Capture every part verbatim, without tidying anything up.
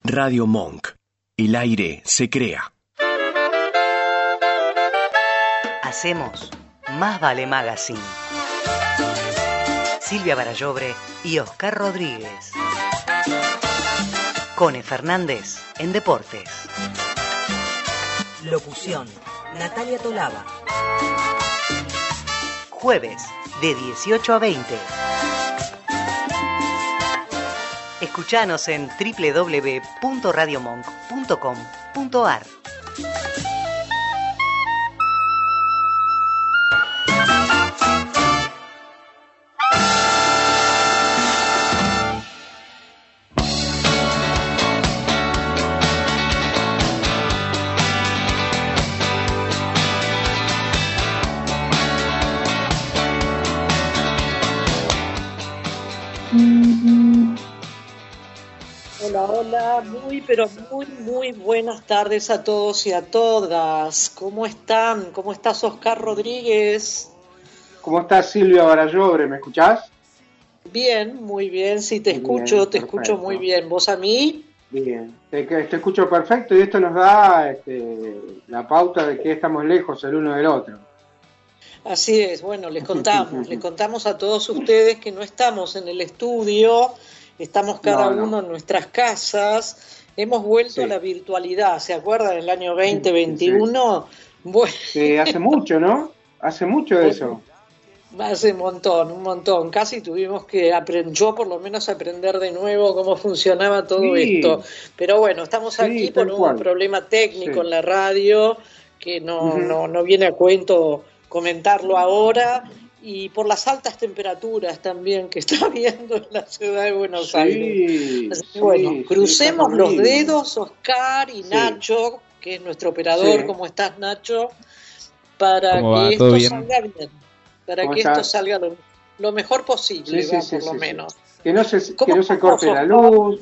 Radio Monk. El aire se crea. Hacemos Más Vale Magazine. Silvia Barallobre y Oscar Rodríguez. Cone Fernández en Deportes. Locución: Natalia Tolaba. Jueves de dieciocho a veinte. Escuchanos en doble u doble u doble u punto radio monk punto com punto a r. Hola, hola, muy, pero muy, muy buenas tardes a todos y a todas. ¿Cómo están? ¿Cómo estás, Oscar Rodríguez? ¿Cómo estás, Silvia Barallobre? ¿Me escuchás? Bien, muy bien. Sí, te Bien, escucho, te perfecto. escucho muy bien. ¿Vos a mí? Bien, te, te escucho perfecto y esto nos da este, la pauta de que estamos lejos el uno del otro. Así es, bueno, les contamos, les contamos a todos ustedes que no estamos en el estudio, estamos cada No, no. uno en nuestras casas, hemos vuelto Sí. a la virtualidad, ¿se acuerdan? El año veinte veintiuno, bueno, Sí, hace mucho, ¿no? Hace mucho de eso. hace un montón, un montón, casi tuvimos que aprender, yo por lo menos aprender de nuevo cómo funcionaba todo Sí. esto, pero bueno, estamos Sí, aquí por tal un cual. problema técnico Sí. en la radio, que no, Ujú. no, no viene a cuento comentarlo ahora, y por las altas temperaturas también que está habiendo en la ciudad de Buenos Sí, Aires. Así que sí, bueno, sí, crucemos está los terrible. dedos, Oscar y Sí. Nacho, que es nuestro operador. Sí. ¿Cómo estás, Nacho? Para ¿Cómo va? que ¿Todo esto bien? salga bien, para ¿Cómo que esto estás? salga lo, lo mejor posible, Sí, sí, va, sí, por lo sí, sí. menos. Que no se, ¿Cómo que no se estás, corte la Oscar? luz.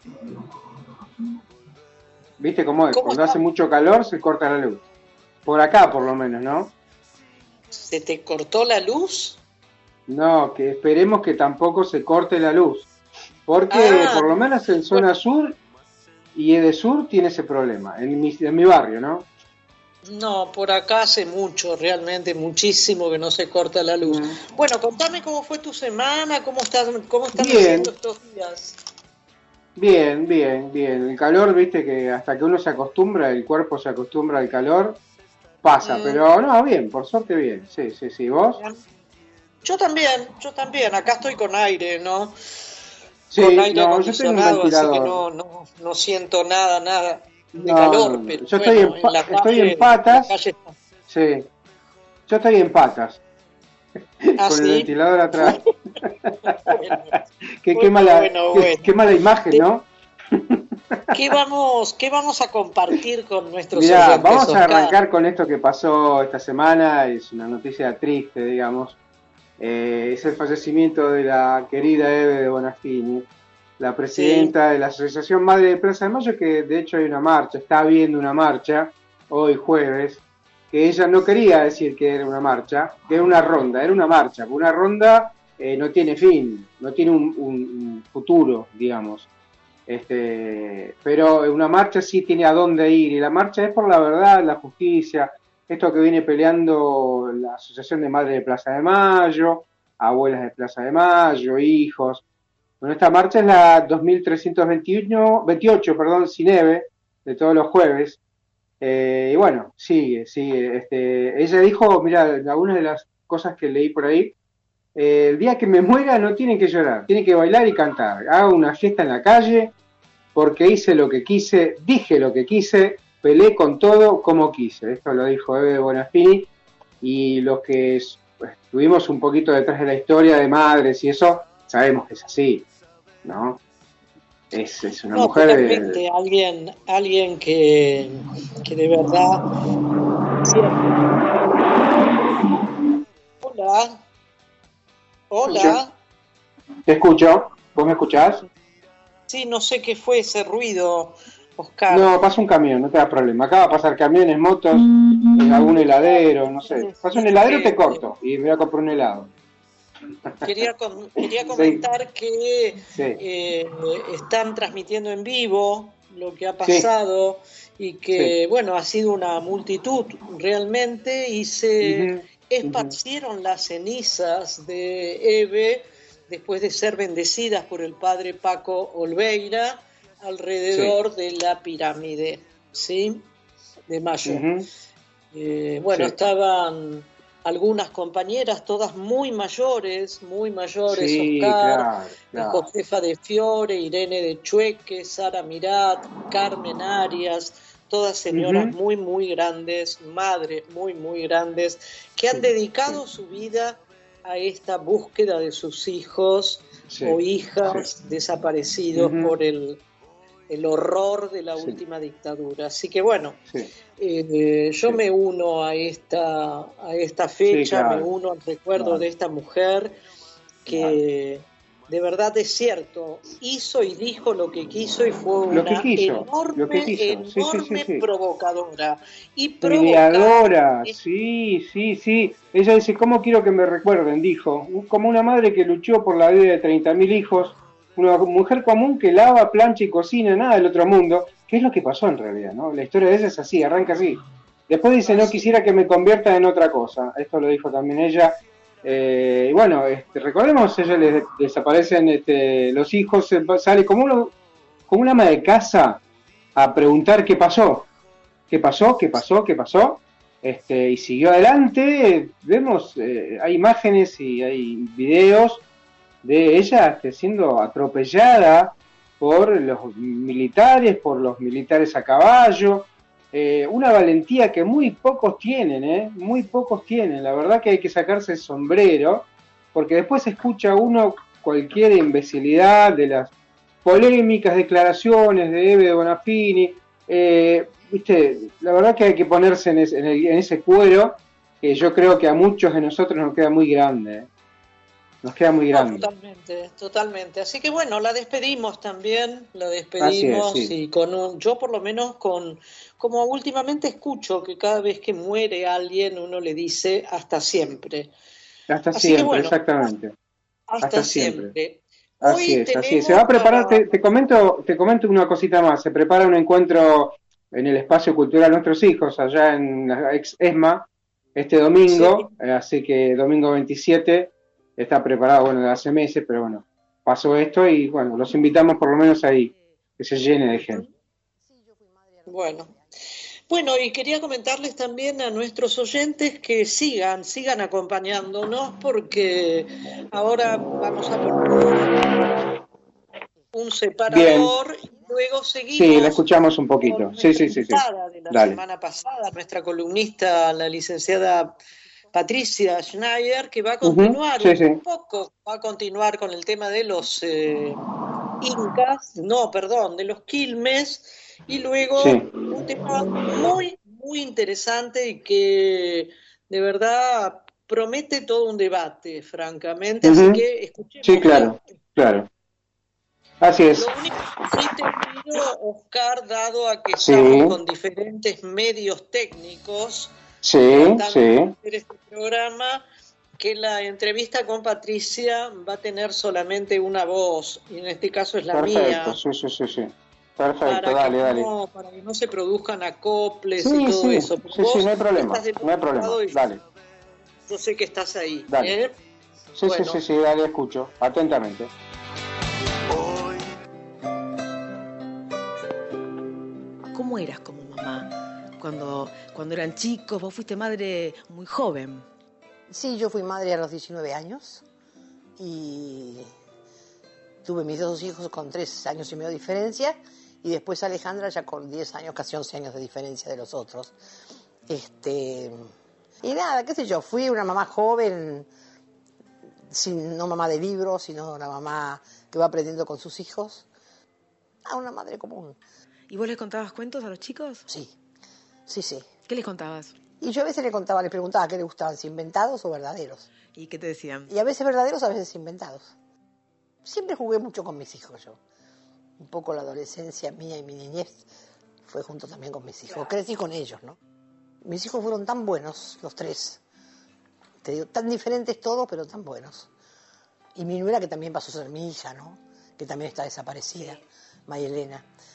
¿Viste cómo es? ¿Cómo Cuando estás? hace mucho calor se corta la luz. Por acá, por lo menos, ¿no? ¿Se te cortó la luz? No, que esperemos que tampoco se corte la luz. Porque Ah, por lo menos en zona bueno, sur y Edesur tiene ese problema. En mi, en mi barrio, ¿no? no, por acá hace mucho, realmente muchísimo que no se corta la luz. Mm. Bueno, contame cómo fue tu semana, cómo estás, cómo están Bien, haciendo estos días. bien, bien, bien. El calor, viste que hasta que uno se acostumbra, el cuerpo se acostumbra al calor, pasa. Mm, Pero no, bien, por suerte bien. Sí, sí, sí. ¿Vos? Yo también, yo también, acá estoy con aire, ¿no? Con Sí, aire no, yo tengo un acondicionado, así que ventilador. no, no, no siento nada, nada de No, calor, no, no. pero Yo estoy bueno, en, en la pa- estoy en calle, en la patas. calle está. Sí, yo estoy en patas. Ah, Con el sí. ventilador atrás. Bueno, qué, qué bueno, mala, bueno, qué, bueno. qué mala imagen, Te- ¿no? ¿Qué vamos, qué vamos a compartir con nuestros Mirá, oyentes, vamos a Oscar? arrancar con esto que pasó esta semana. Es una noticia triste, digamos. Eh, es el fallecimiento de la querida Eve de Bonafini, la Sí, presidenta de la Asociación Madre de Plaza de Mayo, que de hecho hay una marcha, está habiendo una marcha hoy jueves, que ella no quería decir que era una marcha, que era una ronda, era una marcha, una ronda eh, no tiene fin, no tiene un, un, un futuro, digamos. Este, pero una marcha sí tiene a dónde ir, y la marcha es por la verdad, la justicia, esto que viene peleando la Asociación de Madres de Plaza de Mayo, abuelas de Plaza de Mayo, hijos. Bueno, esta marcha es la dos mil trescientos veintiuno, veintiocho, perdón, Cineve, de todos los jueves. Eh, y bueno, sigue, sigue. Este, ella dijo, mira, algunas de las cosas que leí por ahí, eh, el día que me muera no tienen que llorar, tienen que bailar y cantar. Hago una fiesta en la calle porque hice lo que quise, dije lo que quise, peleé con todo como quise. Esto lo dijo Eve Bonafini, y los que pues, estuvimos un poquito detrás de la historia de madres y eso, sabemos que es así, ¿no? Es, es una no, mujer de... totalmente, alguien, alguien que, que de verdad siempre. Hola, Escucho, hola. te escucho, ¿vos me escuchás? Sí, no sé qué fue ese ruido, Oscar. No, pasa un camión, no te da problema. Acá va a pasar camiones, motos, eh, algún heladero, no sé. Pasa un heladero, te corto y me voy a comprar un helado. Quería, com- quería Sí, comentar que sí. eh, están transmitiendo en vivo lo que ha pasado sí. y que, sí. bueno, ha sido una multitud realmente y se uh-huh. esparcieron uh-huh. las cenizas de Eve después de ser bendecidas por el padre Paco Olveira alrededor sí. de la pirámide, ¿sí? De Mayo. Uh-huh. Eh, bueno, sí. estaban algunas compañeras, todas muy mayores, muy mayores, sí, Oscar, claro, claro. Josefa de Fiore, Irene de Chueque, Sara Mirat, Carmen Arias, todas señoras uh-huh. muy, muy grandes, madres muy, muy grandes, que han sí, dedicado sí. su vida a esta búsqueda de sus hijos sí, o hijas sí. desaparecidos uh-huh. por el, el horror de la sí. última dictadura. Así que bueno, sí. eh, yo sí. me uno a esta, a esta fecha, sí, claro. me uno al recuerdo claro. de esta mujer que claro. de verdad es cierto, hizo y dijo lo que quiso y fue una lo que quiso, enorme, lo que quiso. enorme sí, sí, sí, sí. provocadora. Y provocadora, sí, sí, sí. Ella dice, ¿cómo quiero que me recuerden? Dijo, como una madre que luchó por la vida de treinta mil hijos, una mujer común que lava, plancha y cocina, nada del otro mundo, que es lo que pasó en realidad, ¿no? La historia de ella es así, arranca así. Después dice, no quisiera que me convierta en otra cosa. Esto lo dijo también ella. Eh, y bueno, este, recordemos, ella les desaparecen este, los hijos, sale como, uno, como una ama de casa a preguntar qué pasó, qué pasó, qué pasó, qué pasó, este, y siguió adelante. Vemos, eh, hay imágenes y hay videos de ella este, siendo atropellada por los militares, por los militares a caballo. Eh, una valentía que muy pocos tienen, ¿eh? Muy pocos tienen. La verdad que hay que sacarse el sombrero, porque después escucha uno cualquier imbecilidad de las polémicas declaraciones de Eve de Bonafini. Eh, viste, la verdad que hay que ponerse en, ese, en, el, en ese cuero, que yo creo que a muchos de nosotros nos queda muy grande, ¿eh? Nos queda muy grande. No, totalmente, totalmente. Así que bueno, la despedimos también, la despedimos es, sí. y con un, yo por lo menos con, como últimamente escucho que cada vez que muere alguien uno le dice hasta siempre. Hasta así siempre, bueno, exactamente. Hasta, hasta siempre. siempre. Así Hoy es, así es. Se va a preparar, para... te, te comento, te comento una cosita más. Se prepara un encuentro en el espacio cultural Nuestros Hijos, allá en la ex ESMA, este domingo, sí. Así que domingo veintisiete. Está preparado, bueno, de hace meses, pero bueno, pasó esto y bueno, los invitamos por lo menos ahí, que se llene de gente. Bueno, bueno, y quería comentarles también a nuestros oyentes que sigan, sigan acompañándonos porque ahora vamos a poner un separador Bien. y luego seguimos. Sí, la escuchamos un poquito. Sí, sí, sí, sí. De la Dale. semana pasada, nuestra columnista, la licenciada Patricia Schneider, que va a continuar uh-huh, sí, un sí. poco, va a continuar con el tema de los eh, incas, no, perdón, de los quilmes, y luego sí. un tema muy, muy interesante y que de verdad promete todo un debate, francamente, uh-huh. así que escuchemos. Sí, claro, claro. Así es. Lo único que sí te pido, Oscar, dado a que sí. estamos con diferentes medios técnicos, Sí, sí. Hacer este programa, que la entrevista con Patricia va a tener solamente una voz, y en este caso es la Perfecto, mía. sí, sí, sí, sí. Perfecto, para dale, que dale. No, para que no se produzcan acoples sí, y todo sí, eso. Sí, sí, no hay problema, no hay problema, dale. Yo sé que estás ahí. Dale. ¿eh? Sí, bueno. sí, sí, sí, dale, escucho, atentamente. ¿Cómo eras como mamá? Cuando, cuando eran chicos, vos fuiste madre muy joven. Sí, yo fui madre a los diecinueve años y tuve mis dos hijos con tres años y medio de diferencia y después Alejandra ya con diez años, casi once años de diferencia de los otros. Este, y nada, qué sé yo, fui una mamá joven, sin, no mamá de libros, sino una mamá que va aprendiendo con sus hijos, a una madre común. ¿Y vos les contabas cuentos a los chicos? Sí. Sí, sí. ¿Qué les contabas? Y yo a veces le contaba, le preguntaba qué les gustaban, si inventados o verdaderos. ¿Y qué te decían? Y a veces verdaderos, a veces inventados. Siempre jugué mucho con mis hijos yo. Un poco la adolescencia mía y mi niñez fue junto también con mis hijos. Crecí con ellos, ¿no? Mis hijos fueron tan buenos, los tres. Te digo, tan diferentes todos, pero tan buenos. Y mi nuera, que también pasó a ser mi hija, ¿no? Que también está desaparecida, María Elena.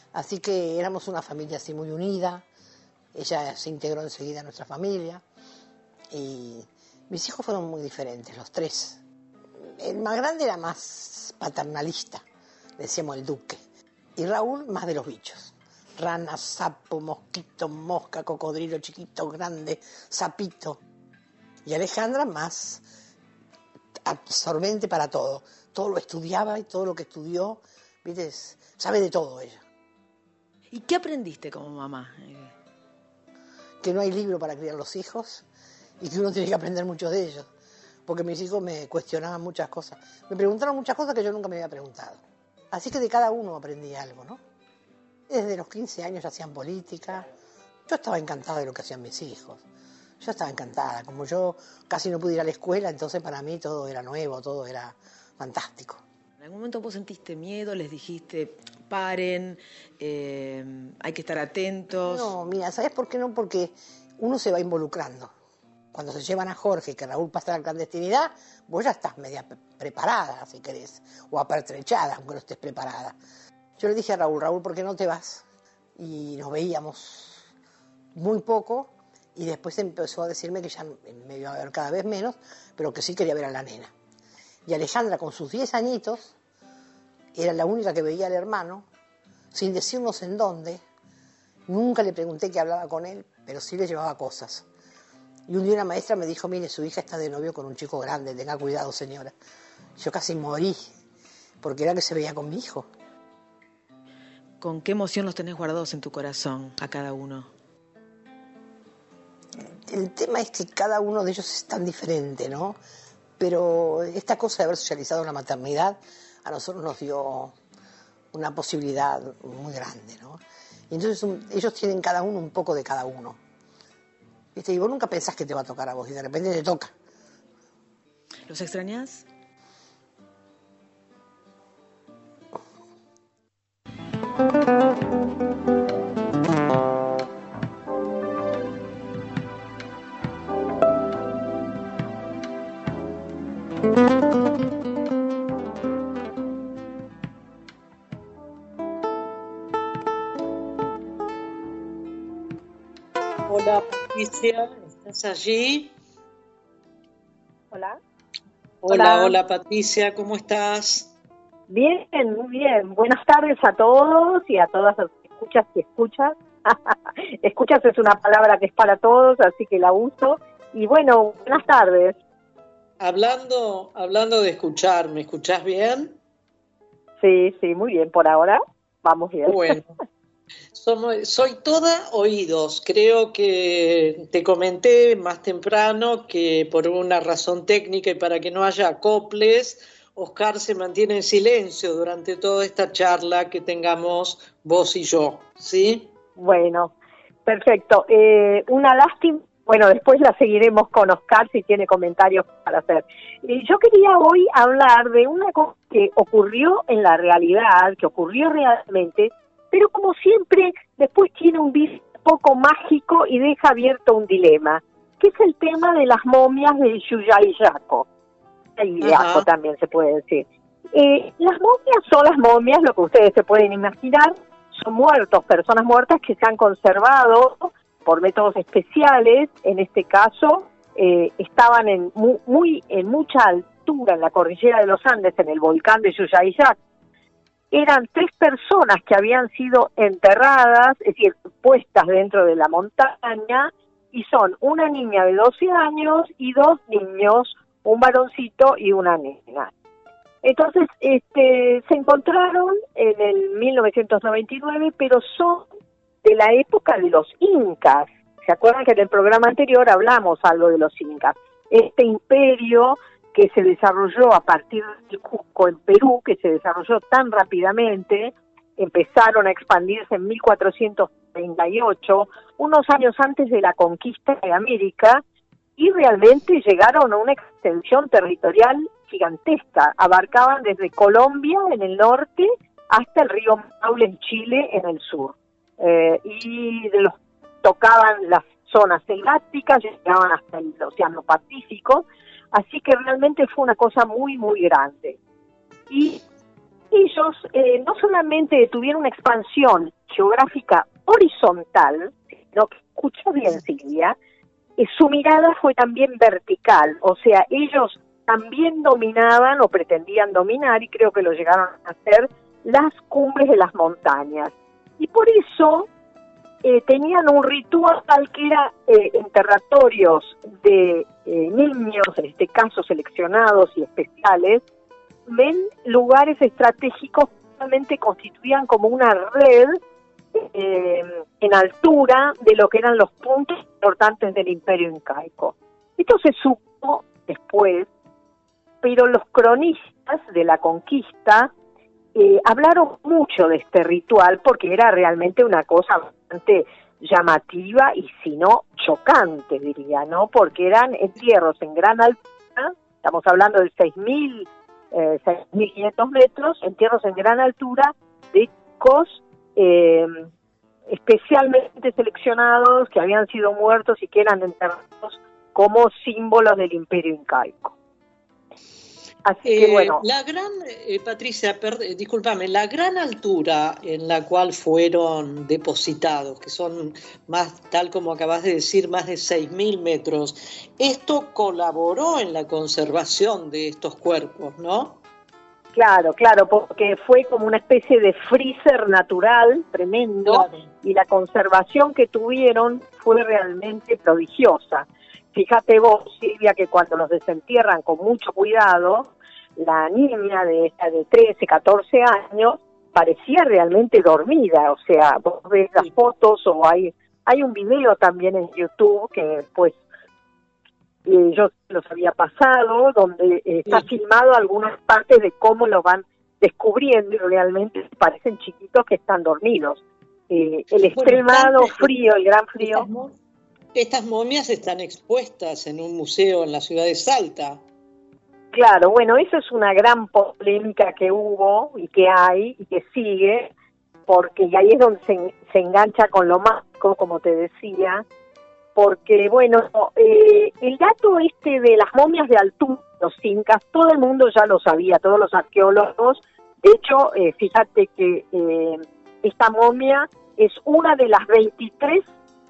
Así que éramos una familia así muy unida. Ella se integró enseguida a nuestra familia. Y mis hijos fueron muy diferentes, los tres. El más grande era más paternalista, le decíamos el duque. Y Raúl más de los bichos. Rana, sapo, mosquito, mosca, cocodrilo chiquito, grande, sapito. Y Alejandra más absorbente para todo. Todo lo estudiaba y todo lo que estudió, ¿viste? Sabe de todo ella. ¿Y qué aprendiste como mamá? Que no hay libro para criar los hijos y que uno tiene que aprender mucho de ellos. Porque mis hijos me cuestionaban muchas cosas. Me preguntaron muchas cosas que yo nunca me había preguntado. Así que de cada uno aprendí algo, ¿no? Desde los quince años ya hacían política. Yo estaba encantada de lo que hacían mis hijos. Yo estaba encantada. Como yo casi no pude ir a la escuela, entonces para mí todo era nuevo, todo era fantástico. ¿En algún momento vos sentiste miedo? ¿Les dijiste, paren, eh, hay que estar atentos? No, mira, ¿sabes por qué no? Porque uno se va involucrando. Cuando se llevan a Jorge, que Raúl pasa a la clandestinidad, vos ya estás media preparada, si querés, o apertrechada, aunque no estés preparada. Yo le dije a Raúl, Raúl, ¿por qué no te vas? Y nos veíamos muy poco, y después empezó a decirme que ya me iba a ver cada vez menos, pero que sí quería ver a la nena. Y Alejandra, con sus diez añitos, era la única que veía al hermano, sin decirnos en dónde. Nunca le pregunté que hablaba con él, pero sí le llevaba cosas. Y un día una maestra me dijo, mire, su hija está de novio con un chico grande, tenga cuidado, señora. Yo casi morí, porque era que se veía con mi hijo. ¿Con qué emoción los tenés guardados en tu corazón, a cada uno? El tema es que cada uno de ellos es tan diferente, ¿no? Pero esta cosa de haber socializado la maternidad a nosotros nos dio una posibilidad muy grande, ¿no? Y entonces un, ellos tienen cada uno un poco de cada uno. ¿Viste? Y vos nunca pensás que te va a tocar a vos y de repente te toca. ¿Los extrañás? Hola Patricia, ¿estás allí? Hola. Hola, Hola. hola Patricia, ¿cómo estás? Bien, muy bien. Buenas tardes a todos y a todas las escuchas y escuchas. Escuchas es una palabra que es para todos, así que la uso. Y bueno, buenas tardes. Hablando, hablando de escuchar, ¿me escuchás bien? Sí, sí, muy bien por ahora. Vamos bien. Bueno, soy, soy toda oídos. Creo que te comenté más temprano que por una razón técnica y para que no haya acoples, Oscar se mantiene en silencio durante toda esta charla que tengamos vos y yo, ¿sí? Bueno, perfecto. Eh, una lástima. Bueno, después la seguiremos con Oscar si tiene comentarios para hacer. Eh, yo quería hoy hablar de una cosa que ocurrió en la realidad, que ocurrió realmente, pero como siempre, después tiene un viso poco mágico y deja abierto un dilema, que es el tema de las momias de Yuyayaco. Y Yaco también se puede decir. Eh, las momias son las momias, lo que ustedes se pueden imaginar, son muertos, personas muertas que se han conservado por métodos especiales. En este caso, eh, estaban en muy, muy en mucha altura en la cordillera de los Andes, en el volcán de Yuyayaco. Eran tres personas que habían sido enterradas, es decir, puestas dentro de la montaña, y son una niña de doce años y dos niños, un varoncito y una nena. Entonces, este, se encontraron en el mil novecientos noventa y nueve, pero son de la época de los incas. ¿Se acuerdan que en el programa anterior hablamos algo de los incas? Este imperio que se desarrolló a partir del Cusco en Perú, que se desarrolló tan rápidamente, empezaron a expandirse en mil cuatrocientos treinta y ocho, unos años antes de la conquista de América, y realmente llegaron a una extensión territorial gigantesca. Abarcaban desde Colombia en el norte hasta el río Maule en Chile en el sur. Eh, y de los, tocaban las zonas selváticas, llegaban hasta el Océano Pacífico, así que realmente fue una cosa muy, muy grande. Y ellos eh, no solamente tuvieron una expansión geográfica horizontal, sino que, escucha bien Silvia, eh, su mirada fue también vertical, o sea, ellos también dominaban o pretendían dominar, y creo que lo llegaron a hacer, las cumbres de las montañas. Y por eso eh, tenían un ritual que era eh, enterratorios de eh, niños, en este caso seleccionados y especiales, en lugares estratégicos que realmente constituían como una red eh, en altura de lo que eran los puntos importantes del Imperio Incaico. Esto se supo después, pero los cronistas de la conquista eh, hablaron mucho de este ritual porque era realmente una cosa bastante llamativa y si no chocante, diría, ¿no? Porque eran entierros en gran altura, estamos hablando de seis mil, eh, seis mil quinientos metros, entierros en gran altura de chicos eh, especialmente seleccionados que habían sido muertos y que eran enterrados como símbolos del Imperio Incaico. Así eh, que bueno. La gran, eh, Patricia, per, eh, discúlpame, la gran altura en la cual fueron depositados, que son más, tal como acabas de decir, más de seis mil metros, esto colaboró en la conservación de estos cuerpos, ¿no? Claro, claro, porque fue como una especie de freezer natural tremendo, claro, y la conservación que tuvieron fue realmente prodigiosa. Fíjate vos, Silvia, que cuando los desentierran con mucho cuidado, la niña de esta de trece, catorce años parecía realmente dormida. O sea, vos ves las fotos o hay hay un video también en YouTube que después eh, yo los había pasado, donde eh, está filmado algunas partes de cómo lo van descubriendo y realmente parecen chiquitos que están dormidos. Eh, el extremado frío, el gran frío... Estas momias están expuestas en un museo en la ciudad de Salta. Claro, bueno, eso es una gran polémica que hubo y que hay y que sigue, porque y ahí es donde se, se engancha con lo mágico, como te decía, porque, bueno, eh, el dato este de las momias de altura, los incas, todo el mundo ya lo sabía, todos los arqueólogos. De hecho, eh, fíjate que eh, esta momia es una de las veintitrés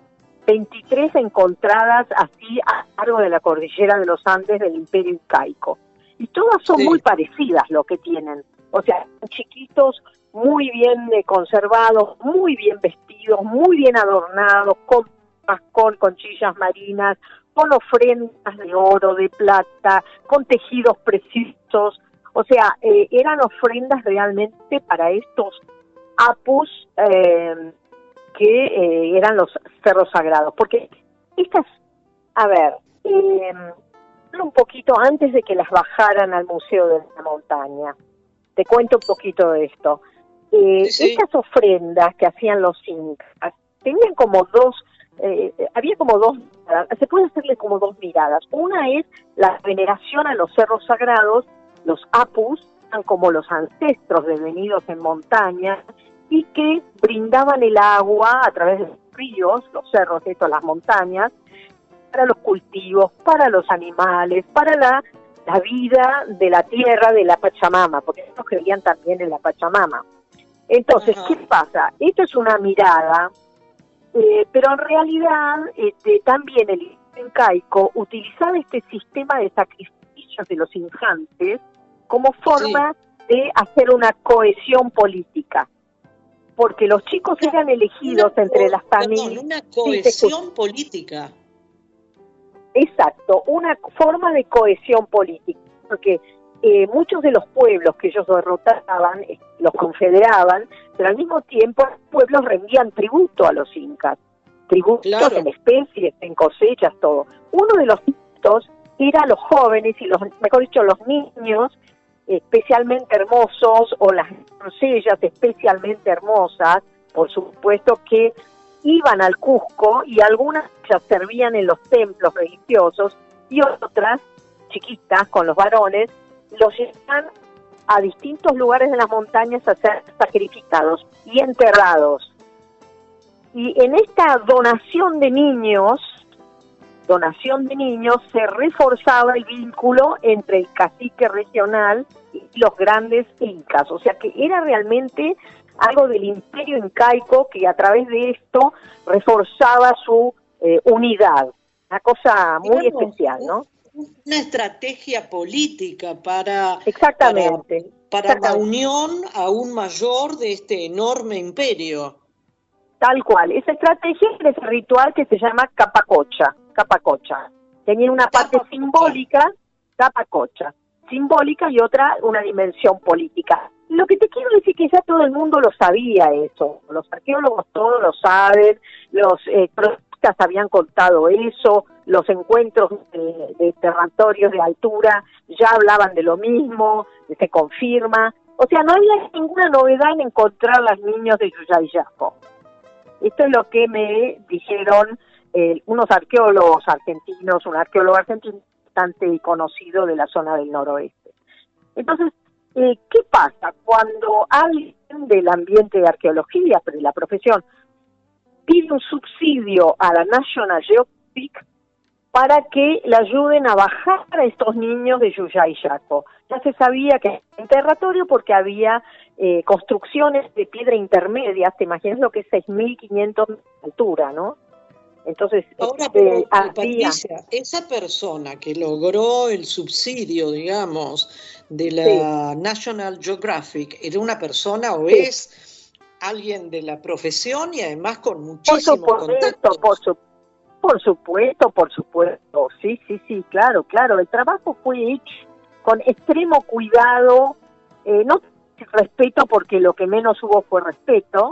encontradas así a lo largo de la cordillera de los Andes del Imperio Incaico. Y todas son sí. muy parecidas lo que tienen. O sea, chiquitos, muy bien eh, conservados, muy bien vestidos, muy bien adornados, con, con conchillas marinas, con ofrendas de oro, de plata, con tejidos preciosos. O sea, eh, eran ofrendas realmente para estos apus, eh, que eh, eran los cerros sagrados, porque estas, a ver, eh, un poquito antes de que las bajaran al Museo de la Montaña, te cuento un poquito de esto. Eh, sí, sí. Estas ofrendas que hacían los incas tenían como dos, eh, había como dos, se puede hacerle como dos miradas. Una es la veneración a los cerros sagrados, los apus, eran como los ancestros devenidos en montaña, y que brindaban el agua a través de los ríos, los cerros, esto, las montañas, para los cultivos, para los animales, para la, la vida de la tierra, de la Pachamama, porque ellos creían también en la Pachamama. Entonces, ajá, ¿qué pasa? Esto es una mirada, eh, pero en realidad este, también el incaico utilizaba este sistema de sacrificios de los infantes como forma sí. de hacer una cohesión política. Porque los chicos eran elegidos una, entre las familias. Perdón, una cohesión sí, política. Exacto, una forma de cohesión política, porque eh, muchos de los pueblos que ellos derrotaban, eh, los confederaban, pero al mismo tiempo los pueblos rendían tributo a los incas, tributos claro. en especies, en cosechas, todo. Uno de los tributos era los jóvenes y los, mejor dicho, los niños, especialmente hermosos, o las doncellas especialmente hermosas, por supuesto, que iban al Cusco y algunas ya servían en los templos religiosos y otras, chiquitas, con los varones, los llevan a distintos lugares de las montañas a ser sacrificados y enterrados. Y en esta donación de niños donación de niños, se reforzaba el vínculo entre el cacique regional y los grandes incas. O sea que era realmente algo del imperio incaico que a través de esto reforzaba su eh, unidad. Una cosa muy Digamos, especial, ¿no? Una estrategia política para, Exactamente, para, para exactamente. la unión aún mayor de este enorme imperio. Tal cual. Esa estrategia es ese ritual que se llama capacocha. Capacocha. Tenía una parte Capacocha. simbólica, capacocha, simbólica y otra una dimensión política. Lo que te quiero decir que ya todo el mundo lo sabía eso. Los arqueólogos todos lo saben, los eh, cronistas habían contado eso, los encuentros de, de territorios de altura ya hablaban de lo mismo, se confirma. O sea, no había ninguna novedad en encontrar a los niños de Yuyayaco. Esto es lo que me dijeron eh, unos arqueólogos argentinos, un arqueólogo argentino bastante conocido de la zona del noroeste. Entonces, eh, ¿qué pasa cuando alguien del ambiente de arqueología, pero de la profesión, pide un subsidio a la National Geographic para que le ayuden a bajar a estos niños de Yuyayaco? Ya se sabía que en territorio porque había eh, construcciones de piedra intermedia, te imaginas lo que es seis mil quinientos de altura, ¿no? Entonces, Ahora, eh, pero, había... Patricia, esa persona que logró el subsidio, digamos, de la Sí. National Geographic, ¿era una persona o Sí. es alguien de la profesión y además con Por muchísimos supuesto, contactos? por su, por supuesto, por supuesto, sí, sí, sí, claro, claro, el trabajo fue hecho con extremo cuidado, eh, no respeto porque lo que menos hubo fue respeto,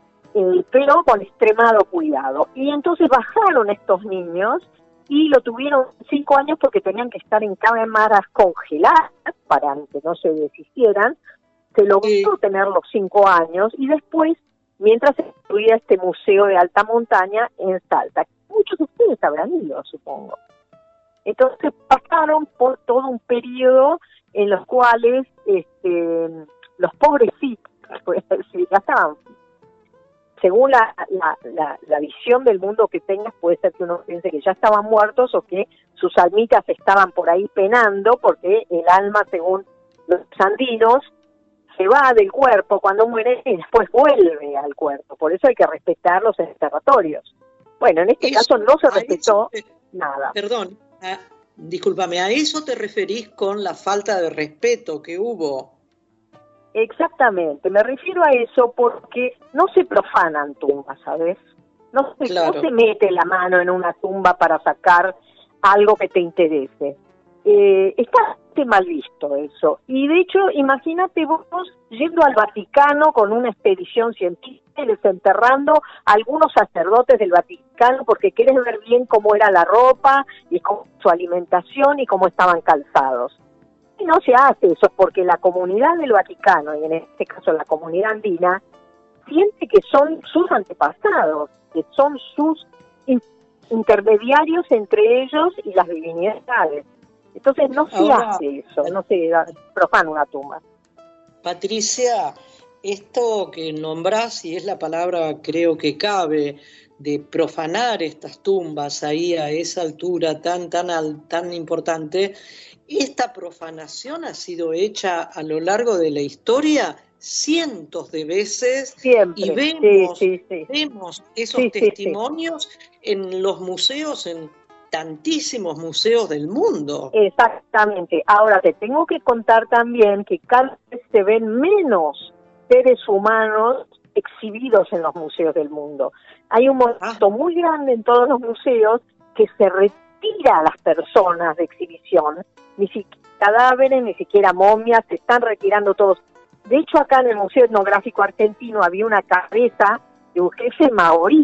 eh, pero con extremado cuidado. Y entonces bajaron estos niños y lo tuvieron cinco años porque tenían que estar en cámaras congeladas para que no se deshicieran. Se logró Sí. tener los cinco años y después, mientras se construía este museo de alta montaña en Salta. Muchos de ustedes habrán ido, supongo. Entonces pasaron por todo un periodo en los cuales este, los pobrecitos, pues, ya estaban, según la, la, la, la visión del mundo que tengas, puede ser que uno piense que ya estaban muertos o que sus almitas estaban por ahí penando, porque el alma, según los andinos, se va del cuerpo cuando muere y después vuelve al cuerpo. Por eso hay que respetar los territorios. Bueno, en este Eso- caso no se a respetó eso te- nada. Perdón, a- discúlpame, ¿a eso te referís con la falta de respeto que hubo? Exactamente, me refiero a eso porque no se profanan tumbas, ¿sabes? No se, Claro. no se mete la mano en una tumba para sacar algo que te interese. Eh, está mal visto eso. Y de hecho, imagínate vos yendo al Vaticano con una expedición científica y desenterrando a algunos sacerdotes del Vaticano porque querés ver bien cómo era la ropa y cómo su alimentación y cómo estaban calzados. Y no se hace eso porque la comunidad del Vaticano, y en este caso la comunidad andina, siente que son sus antepasados, que son sus in- intermediarios entre ellos y las divinidades. Entonces no se Ahora, hace eso, no se da- profana una tumba. Patricia, esto que nombrás, y es la palabra creo que cabe, de profanar estas tumbas ahí a esa altura tan, tan, al- tan importante, esta profanación ha sido hecha a lo largo de la historia cientos de veces Siempre, y vemos, sí, sí, sí. vemos esos Sí, sí, sí. testimonios en los museos, en tantísimos museos del mundo. Exactamente. Ahora te tengo que contar también que cada vez se ven menos seres humanos exhibidos en los museos del mundo. Hay un movimiento muy grande en todos los museos que se retira a las personas de exhibición, ni siquiera cadáveres, ni siquiera momias, se están retirando todos. De hecho, acá en el Museo Etnográfico Argentino había una cabeza de un jefe maorí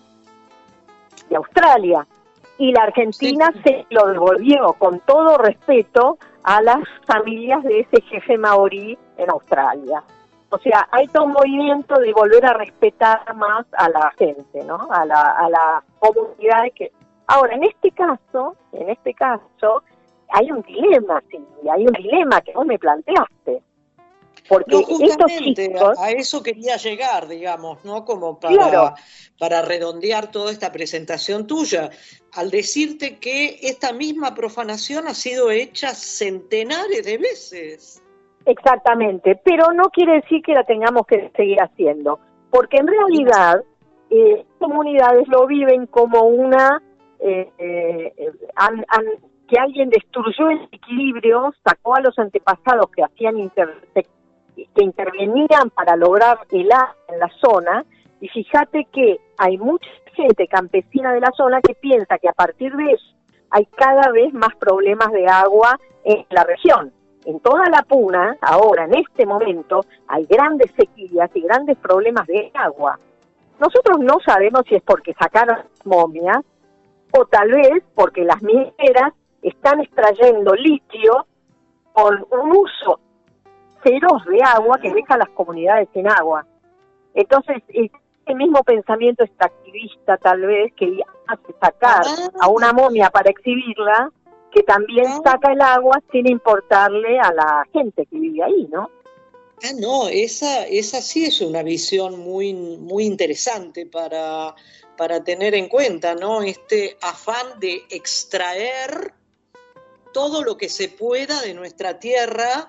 de Australia, y la Argentina Sí. se lo devolvió con todo respeto a las familias de ese jefe maorí en Australia. O sea, hay todo un movimiento de volver a respetar más a la gente, ¿no? A la, a la comunidad que... Ahora, en este caso, en este caso, hay un dilema, sí, hay un dilema que vos me planteaste. Porque No, estos justamente chicos, a, a eso quería llegar, digamos, ¿no? Como para, claro, para redondear toda esta presentación tuya, al decirte que esta misma profanación ha sido hecha centenares de veces. exactamente, pero no quiere decir que la tengamos que seguir haciendo, porque en realidad eh, comunidades lo viven como una eh, eh, han- han- que alguien destruyó el equilibrio, sacó a los antepasados que hacían inter- que intervenían para lograr el agua en la zona, y fíjate que hay mucha gente campesina de la zona que piensa que a partir de eso hay cada vez más problemas de agua en la región. En toda la Puna, ahora, en este momento, hay grandes sequías y grandes problemas de agua. Nosotros no sabemos si es porque sacaron momias o tal vez porque las mineras están extrayendo litio con un uso feroz de agua que deja a las comunidades sin agua. Entonces, ese mismo pensamiento extractivista tal vez que hace sacar a una momia para exhibirla, que también saca el agua sin importarle a la gente que vive ahí, ¿no? Ah, no, esa, esa sí es una visión muy, muy interesante para, para tener en cuenta, ¿no? Este afán de extraer todo lo que se pueda de nuestra tierra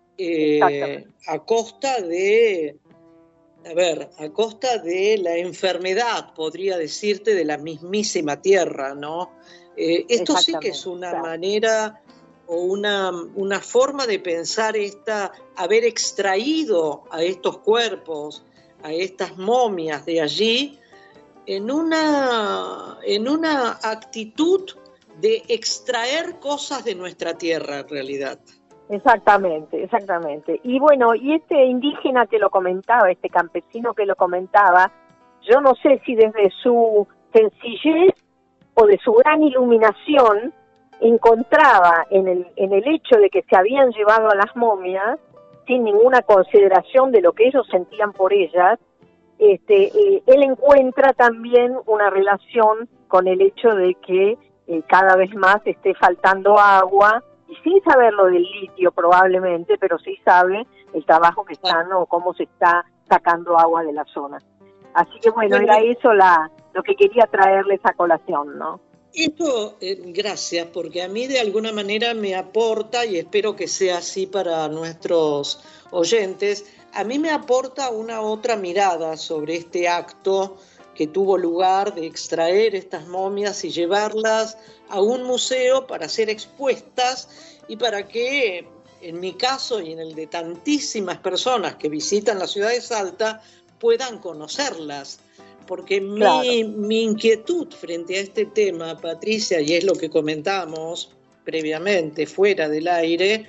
eh, a costa de, a ver, a costa de la enfermedad, podría decirte, de la mismísima tierra, ¿no? Eh, esto sí que es una claro. manera o una, una forma de pensar esta, haber extraído a estos cuerpos, a estas momias de allí, en una, en una actitud de extraer cosas de nuestra tierra en realidad. Exactamente, exactamente. Y bueno, y este indígena que lo comentaba, este campesino que lo comentaba, yo no sé si desde su sencillez o de su gran iluminación encontraba en el, en el hecho de que se habían llevado a las momias sin ninguna consideración de lo que ellos sentían por ellas, este, eh, él encuentra también una relación con el hecho de que eh, cada vez más esté faltando agua, y sin saber lo del litio probablemente, pero sí sabe el trabajo que están o cómo se está sacando agua de la zona. Así que bueno, Bueno, era eso la lo que quería traerles a colación, ¿no? Esto, eh, gracias, porque a mí de alguna manera me aporta, y espero que sea así para nuestros oyentes, a mí me aporta una otra mirada sobre este acto que tuvo lugar de extraer estas momias y llevarlas a un museo para ser expuestas y para que, en mi caso y en el de tantísimas personas que visitan la ciudad de Salta, puedan conocerlas. Porque Claro. mi, mi inquietud frente a este tema, Patricia, y es lo que comentamos previamente, fuera del aire,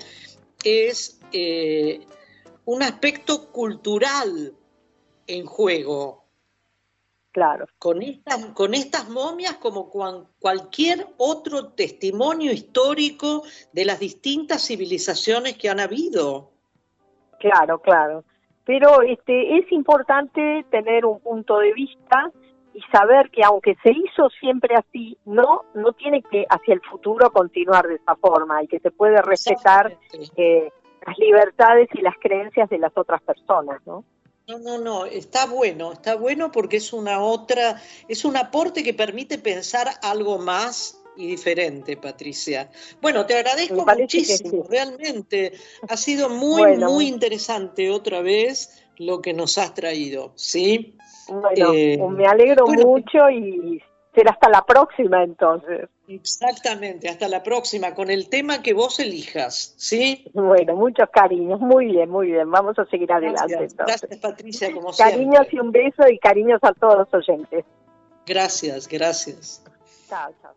es eh, un aspecto cultural en juego. Claro. Con estas, con estas momias como cuan, cualquier otro testimonio histórico de las distintas civilizaciones que han habido. Claro, claro. Pero este es importante tener un punto de vista y saber que aunque se hizo siempre así, no no tiene que hacia el futuro continuar de esa forma y que se puede respetar eh, las libertades y las creencias de las otras personas, ¿no? No, no, no, está bueno, está bueno porque es una otra, es un aporte que permite pensar algo más y diferente, Patricia. Bueno, te agradezco muchísimo, sí. Realmente ha sido muy, bueno, muy interesante otra vez lo que nos has traído, ¿sí? Bueno, eh, me alegro bueno, mucho y será hasta la próxima entonces. Exactamente, hasta la próxima, con el tema que vos elijas, ¿sí? Bueno, muchos cariños, muy bien, muy bien, vamos a seguir adelante. Gracias, entonces. Gracias Patricia, como cariños siempre. Cariños y un beso y cariños a todos los oyentes. Gracias, gracias. Chao, chao.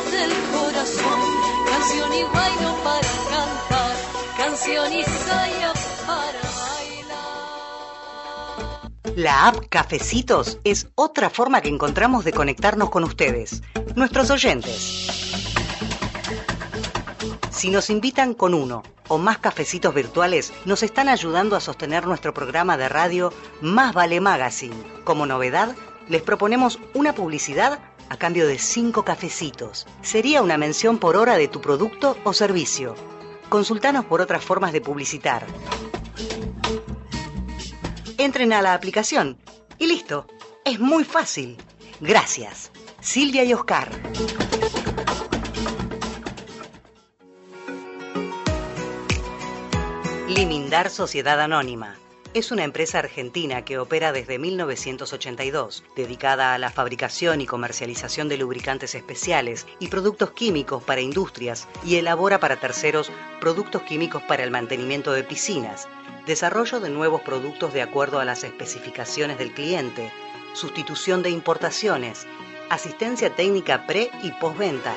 del corazón. Canción y bailo para cantar, canción y saya para bailar. La app Cafecitos es otra forma que encontramos de conectarnos con ustedes, nuestros oyentes. Si nos invitan con uno o más cafecitos virtuales, nos están ayudando a sostener nuestro programa de radio Más Vale Magazine. Como novedad, les proponemos una publicidad a cambio de cinco cafecitos. Sería una mención por hora de tu producto o servicio. Consultanos por otras formas de publicitar. Entren a la aplicación y listo. Es muy fácil. Gracias. Silvia y Oscar. Limindar Sociedad Anónima. Es una empresa argentina que opera desde mil novecientos ochenta y dos, dedicada a la fabricación y comercialización de lubricantes especiales y productos químicos para industrias, y elabora para terceros productos químicos para el mantenimiento de piscinas, desarrollo de nuevos productos de acuerdo a las especificaciones del cliente, sustitución de importaciones, asistencia técnica pre y postventa.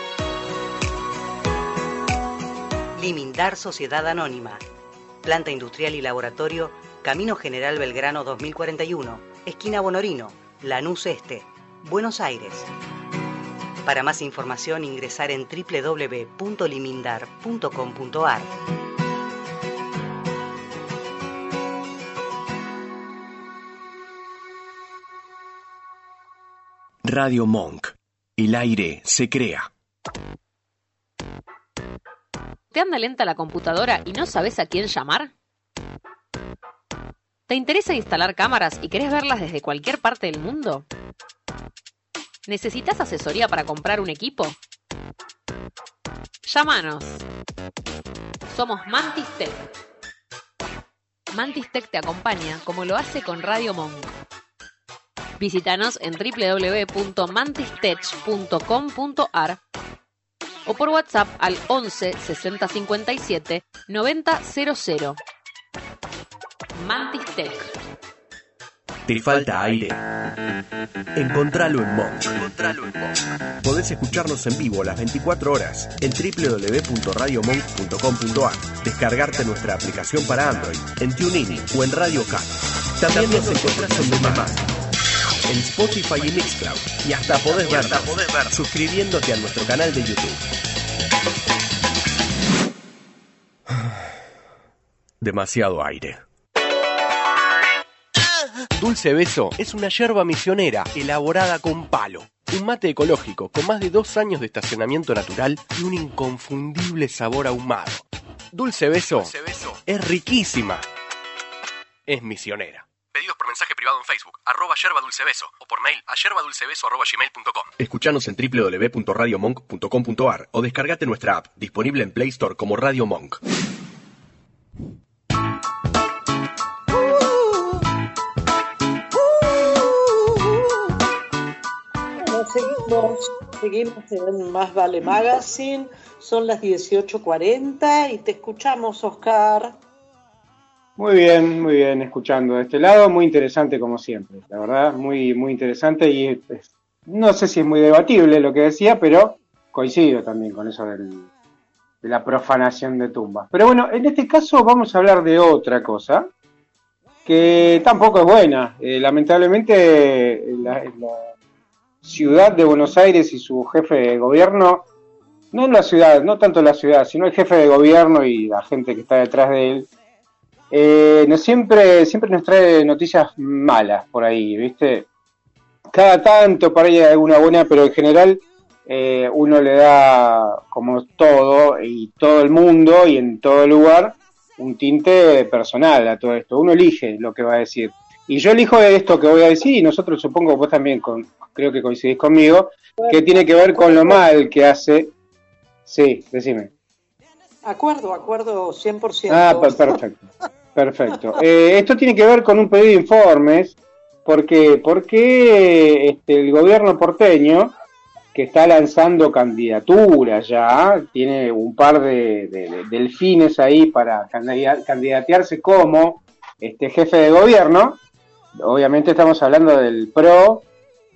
Limindar Sociedad Anónima. Planta industrial y laboratorio, Camino General Belgrano dos mil cuarenta y uno, esquina Bonorino, Lanús Este, Buenos Aires. Para más información ingresar en doble u doble u doble u punto limindar punto com punto a r. Radio Monk. El aire se crea. ¿Te anda lenta la computadora y no sabes a quién llamar? ¿Te interesa instalar cámaras y querés verlas desde cualquier parte del mundo? ¿Necesitas asesoría para comprar un equipo? Llámanos. Somos Mantis Tech. Mantis Tech te acompaña como lo hace con Radio Monk. Visítanos en doble u doble u doble u punto mantistech punto com punto a r o por WhatsApp al once sesenta cincuenta y siete noventa cero cero. Mantis Tech. ¿Te falta aire? Encontralo en Monk. Encontralo en Monk. Podés escucharnos en vivo las veinticuatro horas en doble u doble u doble u punto radio monk punto com punto a r, descargarte nuestra aplicación para Android, en TuneIn o en Radio Cat. También nos encontrás en Demás, en Spotify y Mixcloud, y hasta podés vernos suscribiéndote a nuestro canal de YouTube. Demasiado aire. Dulce Beso es una yerba misionera elaborada con palo. Un mate ecológico con más de dos años de estacionamiento natural y un inconfundible sabor ahumado. Dulce Beso, Dulce Beso es riquísima. Es misionera. Pedidos por mensaje privado en Facebook, arroba yerba dulce beso, o por mail a yerbadulcebeso arroba gmail punto com. Escuchanos en doble u doble u doble u punto radio monk punto com punto a r o descargate nuestra app, disponible en Play Store como Radio Monk. Seguimos, seguimos en Más Vale Magazine, son las dieciocho cuarenta y te escuchamos, Oscar. Muy bien, muy bien, escuchando de este lado, muy interesante como siempre, la verdad, muy muy interesante y pues, no sé si es muy debatible lo que decía, pero coincido también con eso del, de la profanación de tumbas. Pero bueno, en este caso vamos a hablar de otra cosa, que tampoco es buena, eh, lamentablemente la, la ciudad de Buenos Aires y su jefe de gobierno, no en la ciudad, no tanto la ciudad, sino el jefe de gobierno y la gente que está detrás de él, eh, no siempre, siempre nos trae noticias malas por ahí, ¿viste? Cada tanto por ahí hay alguna buena, pero en general eh, uno le da, como todo, y todo el mundo y en todo lugar, un tinte personal a todo esto. Uno elige lo que va a decir. Y yo elijo esto que voy a decir, y nosotros supongo vos también, con, creo que coincidís conmigo, que tiene que ver con lo mal que hace. Sí, decime. Acuerdo, acuerdo cien por ciento. Ah, perfecto, perfecto. Eh, esto tiene que ver con un pedido de informes, porque, porque este, el gobierno porteño, que está lanzando candidaturas ya, tiene un par de, de, de delfines ahí para candidatearse como este jefe de gobierno. Obviamente estamos hablando del P R O,